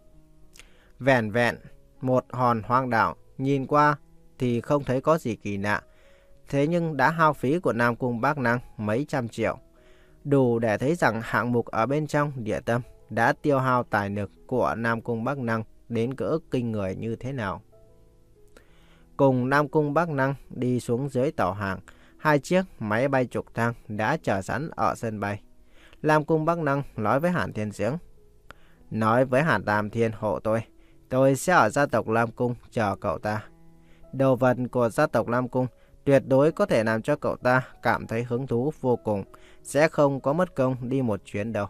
Vẻn vẹn một hòn hoang đảo, nhìn qua thì không thấy có gì kỳ lạ. Thế nhưng đã hao phí của Nam Cung Bắc Năng mấy trăm triệu. Đủ để thấy rằng hạng mục ở bên trong địa tâm đã tiêu hao tài lực của Nam Cung Bắc Năng đến cỡ kinh người như thế nào. Cùng Nam Cung Bắc Năng đi xuống dưới tàu hàng, hai chiếc máy bay trực thăng đã chờ sẵn ở sân bay. Nam Cung Bắc Năng nói với Hàn Thiên Dưỡng: nói với Hàn Tam Thiên hộ tôi, tôi sẽ ở gia tộc Lam Cung chờ cậu ta. Đồ vật của gia tộc Lam Cung tuyệt đối có thể làm cho cậu ta cảm thấy hứng thú vô cùng, sẽ không có mất công đi một chuyến đâu.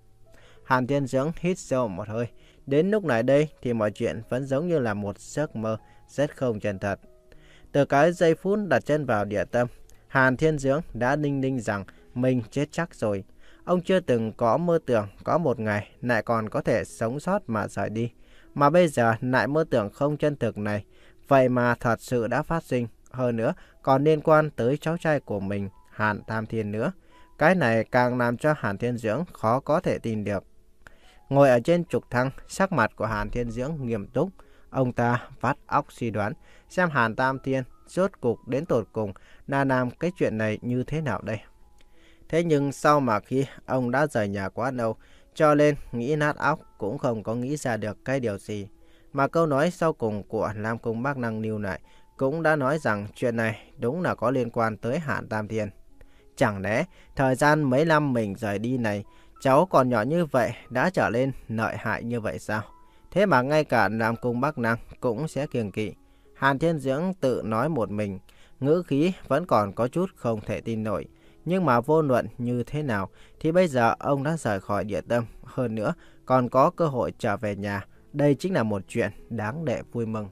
Hàn Thiên Dưỡng hít sâu một hơi. Đến lúc này đây thì mọi chuyện vẫn giống như là một giấc mơ, rất không chân thật. Từ cái giây phút đặt chân vào địa tâm, Hàn Thiên Dưỡng đã đinh ninh rằng mình chết chắc rồi. Ông chưa từng có mơ tưởng có một ngày lại còn có thể sống sót mà rời đi. Mà bây giờ lại mơ tưởng không chân thực này, vậy mà thật sự đã phát sinh. Hơn nữa còn liên quan tới cháu trai của mình, Hàn Tam Thiên nữa. Cái này càng làm cho Hàn Thiên Dưỡng khó có thể tin được. Ngồi ở trên trực thăng, sắc mặt của Hàn Thiên Dưỡng nghiêm túc. Ông ta vắt óc suy đoán xem Hàn Tam Thiên rốt cuộc đến tột cùng là làm cái chuyện này như thế nào đây. Thế nhưng sau mà khi ông đã rời nhà quá lâu, cho nên nghĩ nát óc cũng không có nghĩ ra được cái điều gì. Mà câu nói sau cùng của Nam Cung Bắc Năng lưu lại cũng đã nói rằng chuyện này đúng là có liên quan tới Hàn Tam Thiên. Chẳng lẽ thời gian mấy năm mình rời đi này, cháu còn nhỏ như vậy đã trở lên lợi hại như vậy sao? Thế mà ngay cả Nam Cung Bắc Năng cũng sẽ kiêng kỵ. Hàn Thiên Dưỡng tự nói một mình, ngữ khí vẫn còn có chút không thể tin nổi. Nhưng mà vô luận như thế nào thì bây giờ ông đã rời khỏi địa tâm, hơn nữa còn có cơ hội trở về nhà. Đây chính là một chuyện đáng để vui mừng.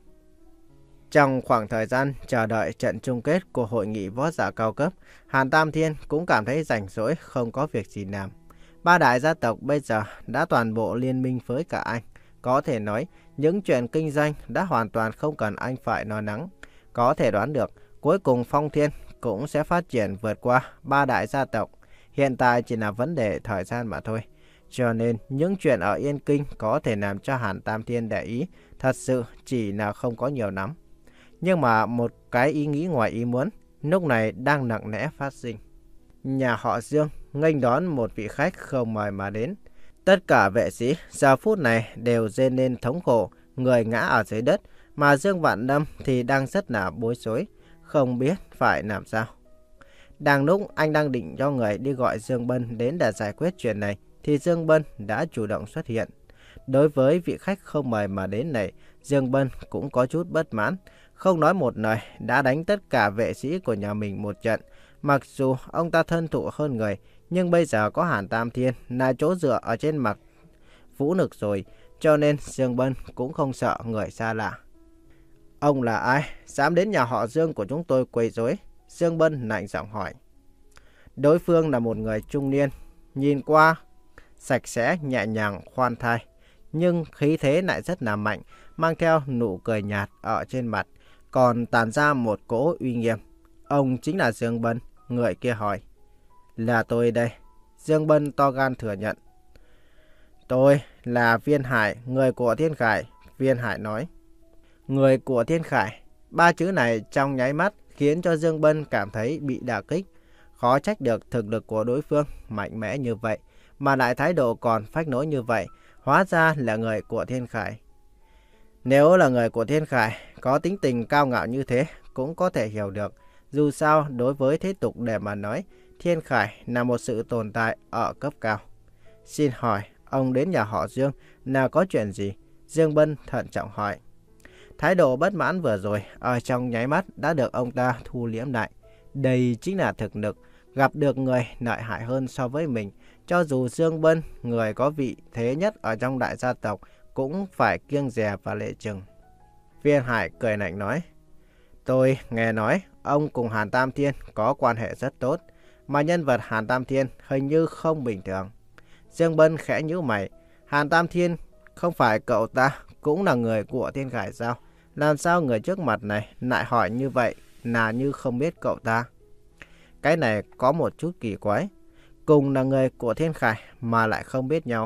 Trong khoảng thời gian chờ đợi trận chung kết của hội nghị võ giả cao cấp, Hàn Tam Thiên cũng cảm thấy rảnh rỗi không có việc gì làm. Ba đại gia tộc bây giờ đã toàn bộ liên minh với cả anh. Có thể nói những chuyện kinh doanh đã hoàn toàn không cần anh phải lo lắng. Có thể đoán được cuối cùng Phong Thiên cũng sẽ phát triển vượt qua ba đại gia tộc. Hiện tại chỉ là vấn đề thời gian mà thôi. Cho nên những chuyện ở Yên Kinh có thể làm cho Hàn Tam Thiên để ý thật sự chỉ là không có nhiều lắm. Nhưng mà một cái ý nghĩ ngoài ý muốn lúc này đang nặng nề phát sinh. Nhà họ Dương nghênh đón một vị khách không mời mà đến. Tất cả vệ sĩ giờ phút này đều rên lên thống khổ, người ngã ở dưới đất. Mà Dương Vạn Lâm thì đang rất là bối rối, không biết phải làm sao. Đang lúc anh đang định cho người đi gọi Dương Bân đến để giải quyết chuyện này, thì Dương Bân đã chủ động xuất hiện. Đối với vị khách không mời mà đến này, Dương Bân cũng có chút bất mãn. Không nói một lời đã đánh tất cả vệ sĩ của nhà mình một trận. Mặc dù ông ta thân thụ hơn người, nhưng bây giờ có Hàn Tam Thiên là chỗ dựa ở trên mặt vũ lực rồi, cho nên Dương Bân cũng không sợ người xa lạ. Ông là ai? Dám đến nhà họ Dương của chúng tôi quấy rối? Dương Bân lạnh giọng hỏi. Đối phương là một người trung niên, nhìn qua sạch sẽ, nhẹ nhàng, khoan thai, nhưng khí thế lại rất là mạnh, mang theo nụ cười nhạt ở trên mặt, còn tàn ra một cỗ uy nghiêm. Ông chính là Dương Bân. Người kia hỏi. Là tôi đây. Dương Bân to gan thừa nhận. Tôi là Viên Hải, người của Thiên Khải. Viên Hải nói. Người của Thiên Khải. Ba chữ này trong nháy mắt khiến cho Dương Bân cảm thấy bị đả kích. Khó trách được thực lực của đối phương mạnh mẽ như vậy, mà lại thái độ còn phách nối như vậy. Hóa ra là người của Thiên Khải. Nếu là người của Thiên Khải, có tính tình cao ngạo như thế cũng có thể hiểu được. Dù sao, đối với thế tục để mà nói, Thiên Khải là một sự tồn tại ở cấp cao. Xin hỏi, ông đến nhà họ Dương là có chuyện gì? Dương Bân thận trọng hỏi. Thái độ bất mãn vừa rồi ở trong nháy mắt đã được ông ta thu liễm lại. Đây chính là thực lực, gặp được người lợi hại hơn so với mình. Cho dù Dương Bân, người có vị thế nhất ở trong đại gia tộc, cũng phải kiêng dè và lệ chừng. Viên Hải cười lạnh nói. Tôi nghe nói ông cùng Hàn Tam Thiên có quan hệ rất tốt, mà nhân vật Hàn Tam Thiên hình như không bình thường. Dương Bân khẽ nhíu mày. Hàn Tam Thiên không phải cậu ta cũng là người của Thiên Khải sao? Làm sao người trước mặt này lại hỏi như vậy, là như không biết cậu ta? Cái này có một chút kỳ quái. Cùng là người của Thiên Khải mà lại không biết nhau.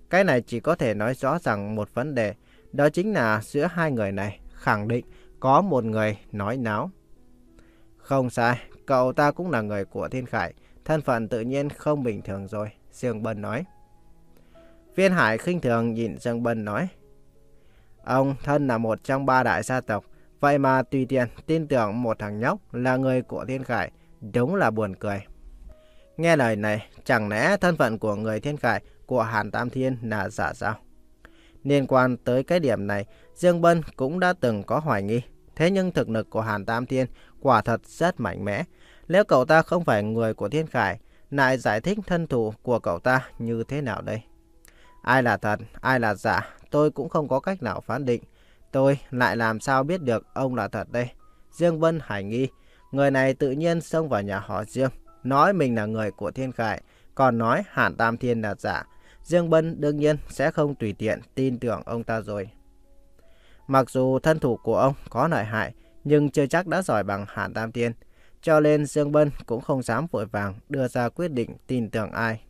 Cái này chỉ có thể nói rõ rằng một vấn đề, đó chính là giữa hai người này khẳng định có một người nói láo. Không sai, cậu ta cũng là người của Thiên Khải, thân phận tự nhiên không bình thường rồi, Dương Bân nói. Viên Hải khinh thường nhìn Dương Bân nói, ông thân là một trong ba đại gia tộc, vậy mà tùy tiện tin tưởng một thằng nhóc là người của Thiên Khải, đúng là buồn cười. Nghe lời này, chẳng lẽ thân phận của người Thiên Khải của Hàn Tam Thiên là giả sao? Liên quan tới cái điểm này, Dương Bân cũng đã từng có hoài nghi. Thế nhưng thực lực của Hàn Tam Thiên quả thật rất mạnh mẽ. Nếu cậu ta không phải người của Thiên Khải, lại giải thích thân thủ của cậu ta như thế nào đây? Ai là thật, ai là giả, tôi cũng không có cách nào phán định. Tôi lại làm sao biết được ông là thật đây? Dương Bân hải nghi, người này tự nhiên xông vào nhà họ Dương, nói mình là người của Thiên Khải, còn nói Hàn Tam Thiên là giả. Dương Bân đương nhiên sẽ không tùy tiện tin tưởng ông ta rồi. Mặc dù thân thủ của ông có lợi hại, nhưng chưa chắc đã giỏi bằng Hàn Tam Thiên, cho nên Dương Bân cũng không dám vội vàng đưa ra quyết định tin tưởng ai.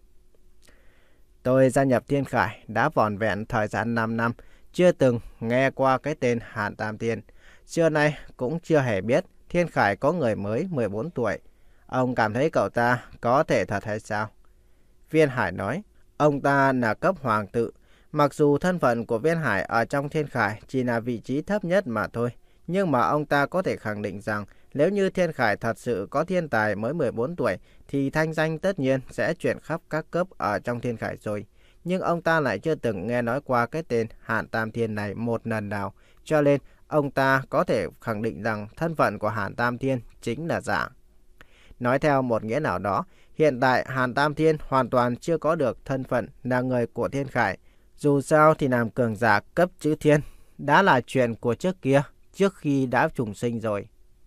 Tôi gia nhập Thiên Khải đã vỏn vẹn thời gian năm năm, chưa từng nghe qua cái tên Hàn Tam Thiên. Xưa nay cũng chưa hề biết Thiên Khải có người mới mười bốn tuổi. Ông cảm thấy cậu ta có thể thật hay sao? Viên Hải nói, ông ta là cấp hoàng tử. Mặc dù thân phận của Viên Hải ở trong Thiên Khải chỉ là vị trí thấp nhất mà thôi, nhưng mà ông ta có thể khẳng định rằng nếu như Thiên Khải thật sự có thiên tài mới mười bốn tuổi thì thanh danh tất nhiên sẽ chuyển khắp các cấp ở trong Thiên Khải rồi. Nhưng ông ta lại chưa từng nghe nói qua cái tên Hàn Tam Thiên này một lần nào, cho nên ông ta có thể khẳng định rằng thân phận của Hàn Tam Thiên chính là giả. Nói theo một nghĩa nào đó, hiện tại Hàn Tam Thiên hoàn toàn chưa có được thân phận là người của Thiên Khải. Dù sao thì làm cường giả cấp chữ thiên đã là chuyện của trước kia, trước khi đã trùng sinh rồi.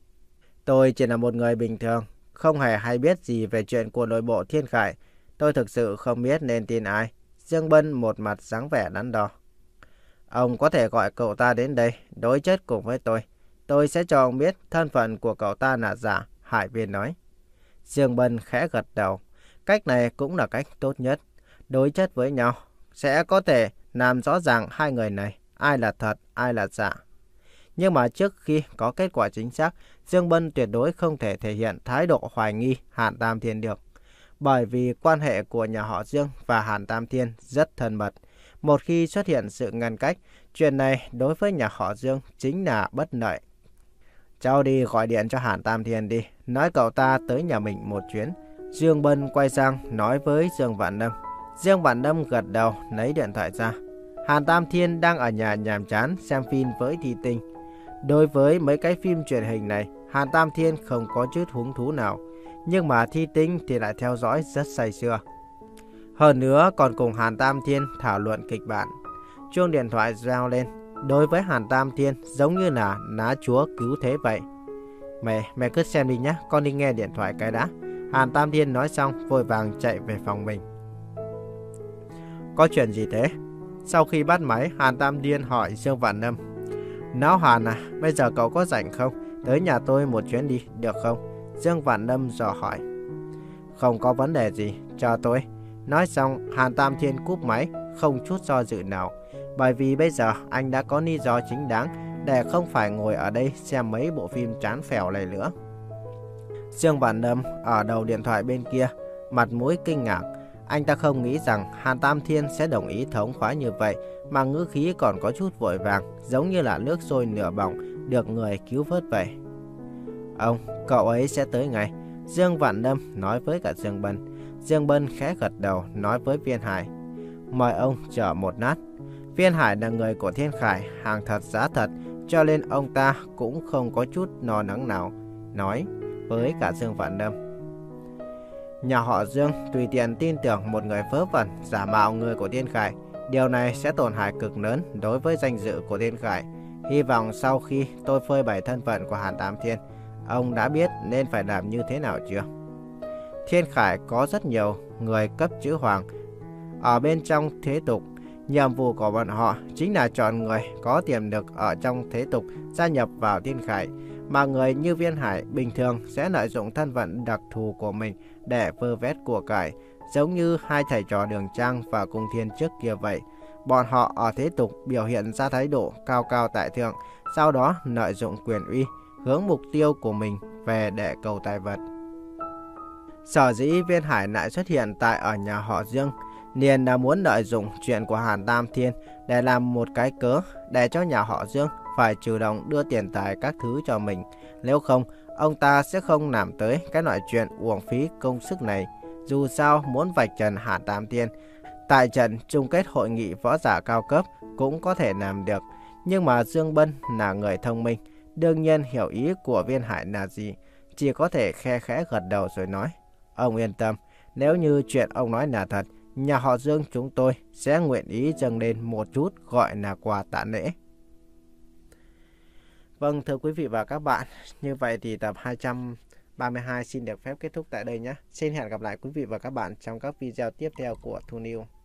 Tôi chỉ là một người bình thường, không hề hay biết gì về chuyện của nội bộ Thiên Khải. Tôi thực sự không biết nên tin ai. Dương Bân một mặt dáng vẻ đắn đo. Ông có thể gọi cậu ta đến đây, đối chất cùng với tôi. Tôi sẽ cho ông biết thân phận của cậu ta là giả, Hải Viên nói. Dương Bân khẽ gật đầu. Cách này cũng là cách tốt nhất. Đối chất với nhau sẽ có thể làm rõ ràng hai người này, ai là thật, ai là giả. Nhưng mà trước khi có kết quả chính xác, Dương Bân tuyệt đối không thể thể hiện thái độ hoài nghi Hàn Tam Thiên được. Bởi vì quan hệ của nhà họ Dương và Hàn Tam Thiên rất thân mật. Một khi xuất hiện sự ngăn cách, chuyện này đối với nhà họ Dương chính là bất lợi. Cháu đi gọi điện cho Hàn Tam Thiên đi, nói cậu ta tới nhà mình một chuyến. Dương Bân quay sang nói với Dương Vạn Lâm. Dương Vạn Lâm gật đầu lấy điện thoại ra. Hàn Tam Thiên đang ở nhà nhàm chán xem phim với Thi Tinh. Đối với mấy cái phim truyền hình này, Hàn Tam Thiên không có chút hứng thú nào. Nhưng mà Thi Tinh thì lại theo dõi rất say sưa. Hơn nữa còn cùng Hàn Tam Thiên thảo luận kịch bản. Chuông điện thoại reo lên. Đối với Hàn Tam Thiên giống như là ná chúa cứu thế vậy. Mẹ, mẹ cứ xem đi nhé, con đi nghe điện thoại cái đã. Hàn Tam Thiên nói xong vội vàng chạy về phòng mình. Có chuyện gì thế? Sau khi bắt máy, Hàn Tam Thiên hỏi Dương Vạn Lâm. Não Hàn à, bây giờ cậu có rảnh không? Tới nhà tôi một chuyến đi, được không? Dương Vạn Lâm dò hỏi. Không có vấn đề gì, cho tôi. Nói xong, Hàn Tam Thiên cúp máy, không chút do dự nào. Bởi vì bây giờ anh đã có lý do chính đáng để không phải ngồi ở đây xem mấy bộ phim chán phèo này nữa. Dương Vạn Lâm ở đầu điện thoại bên kia, mặt mũi kinh ngạc. Anh ta không nghĩ rằng Hàn Tam Thiên sẽ đồng ý thống khoái như vậy, mà ngữ khí còn có chút vội vàng, giống như là nước sôi nửa bỏng được người cứu vớt vậy. Ông, cậu ấy sẽ tới ngay. Dương Vạn Lâm nói với cả Dương Bân. Dương Bân khẽ gật đầu nói với Viên Hải. Mời ông chờ một lát. Viên Hải là người của Thiên Khải, hàng thật giá thật, cho nên ông ta cũng không có chút lo lắng nào, nói với cả Dương Vạn Lâm. Nhà họ Dương tùy tiện tin tưởng một người vớ vẩn giả mạo người của Thiên Khải, điều này sẽ tổn hại cực lớn đối với danh dự của Thiên Khải. Hy vọng sau khi tôi phơi bày thân phận của Hàn Tam Thiên, ông đã biết nên phải làm như thế nào chưa? Thiên Khải có rất nhiều người cấp chữ hoàng ở bên trong thế tục. Nhiệm vụ của bọn họ chính là chọn người có tiềm lực ở trong thế tục gia nhập vào Thiên Khải. Mà người như Viên Hải bình thường sẽ lợi dụng thân phận đặc thù của mình để vơ vét của cải, giống như hai thầy trò Đường Trang và Cung Thiên trước kia vậy. Bọn họ ở thế tục biểu hiện ra thái độ cao cao tại thượng, sau đó lợi dụng quyền uy, hướng mục tiêu của mình về để cầu tài vật. Sở dĩ Viên Hải lại xuất hiện tại ở nhà họ Dương, liền là muốn lợi dụng chuyện của Hàn Tam Thiên để làm một cái cớ để cho nhà họ Dương phải chủ động đưa tiền tài các thứ cho mình. Nếu không, ông ta sẽ không làm tới cái loại chuyện uổng phí công sức này. Dù sao muốn vạch trần Hàn Tam Thiên, tại trận chung kết hội nghị võ giả cao cấp cũng có thể làm được. Nhưng mà Dương Bân là người thông minh, đương nhiên hiểu ý của Viên Hải là gì, chỉ có thể khe khẽ gật đầu rồi nói: Ông yên tâm, nếu như chuyện ông nói là thật, nhà họ Dương chúng tôi sẽ nguyện ý dâng lên một chút gọi là quà tạ lễ. Vâng, thưa quý vị và các bạn, như vậy thì tập hai trăm ba mươi hai xin được phép kết thúc tại đây nhé. Xin hẹn gặp lại quý vị và các bạn trong các video tiếp theo của Thu Niu.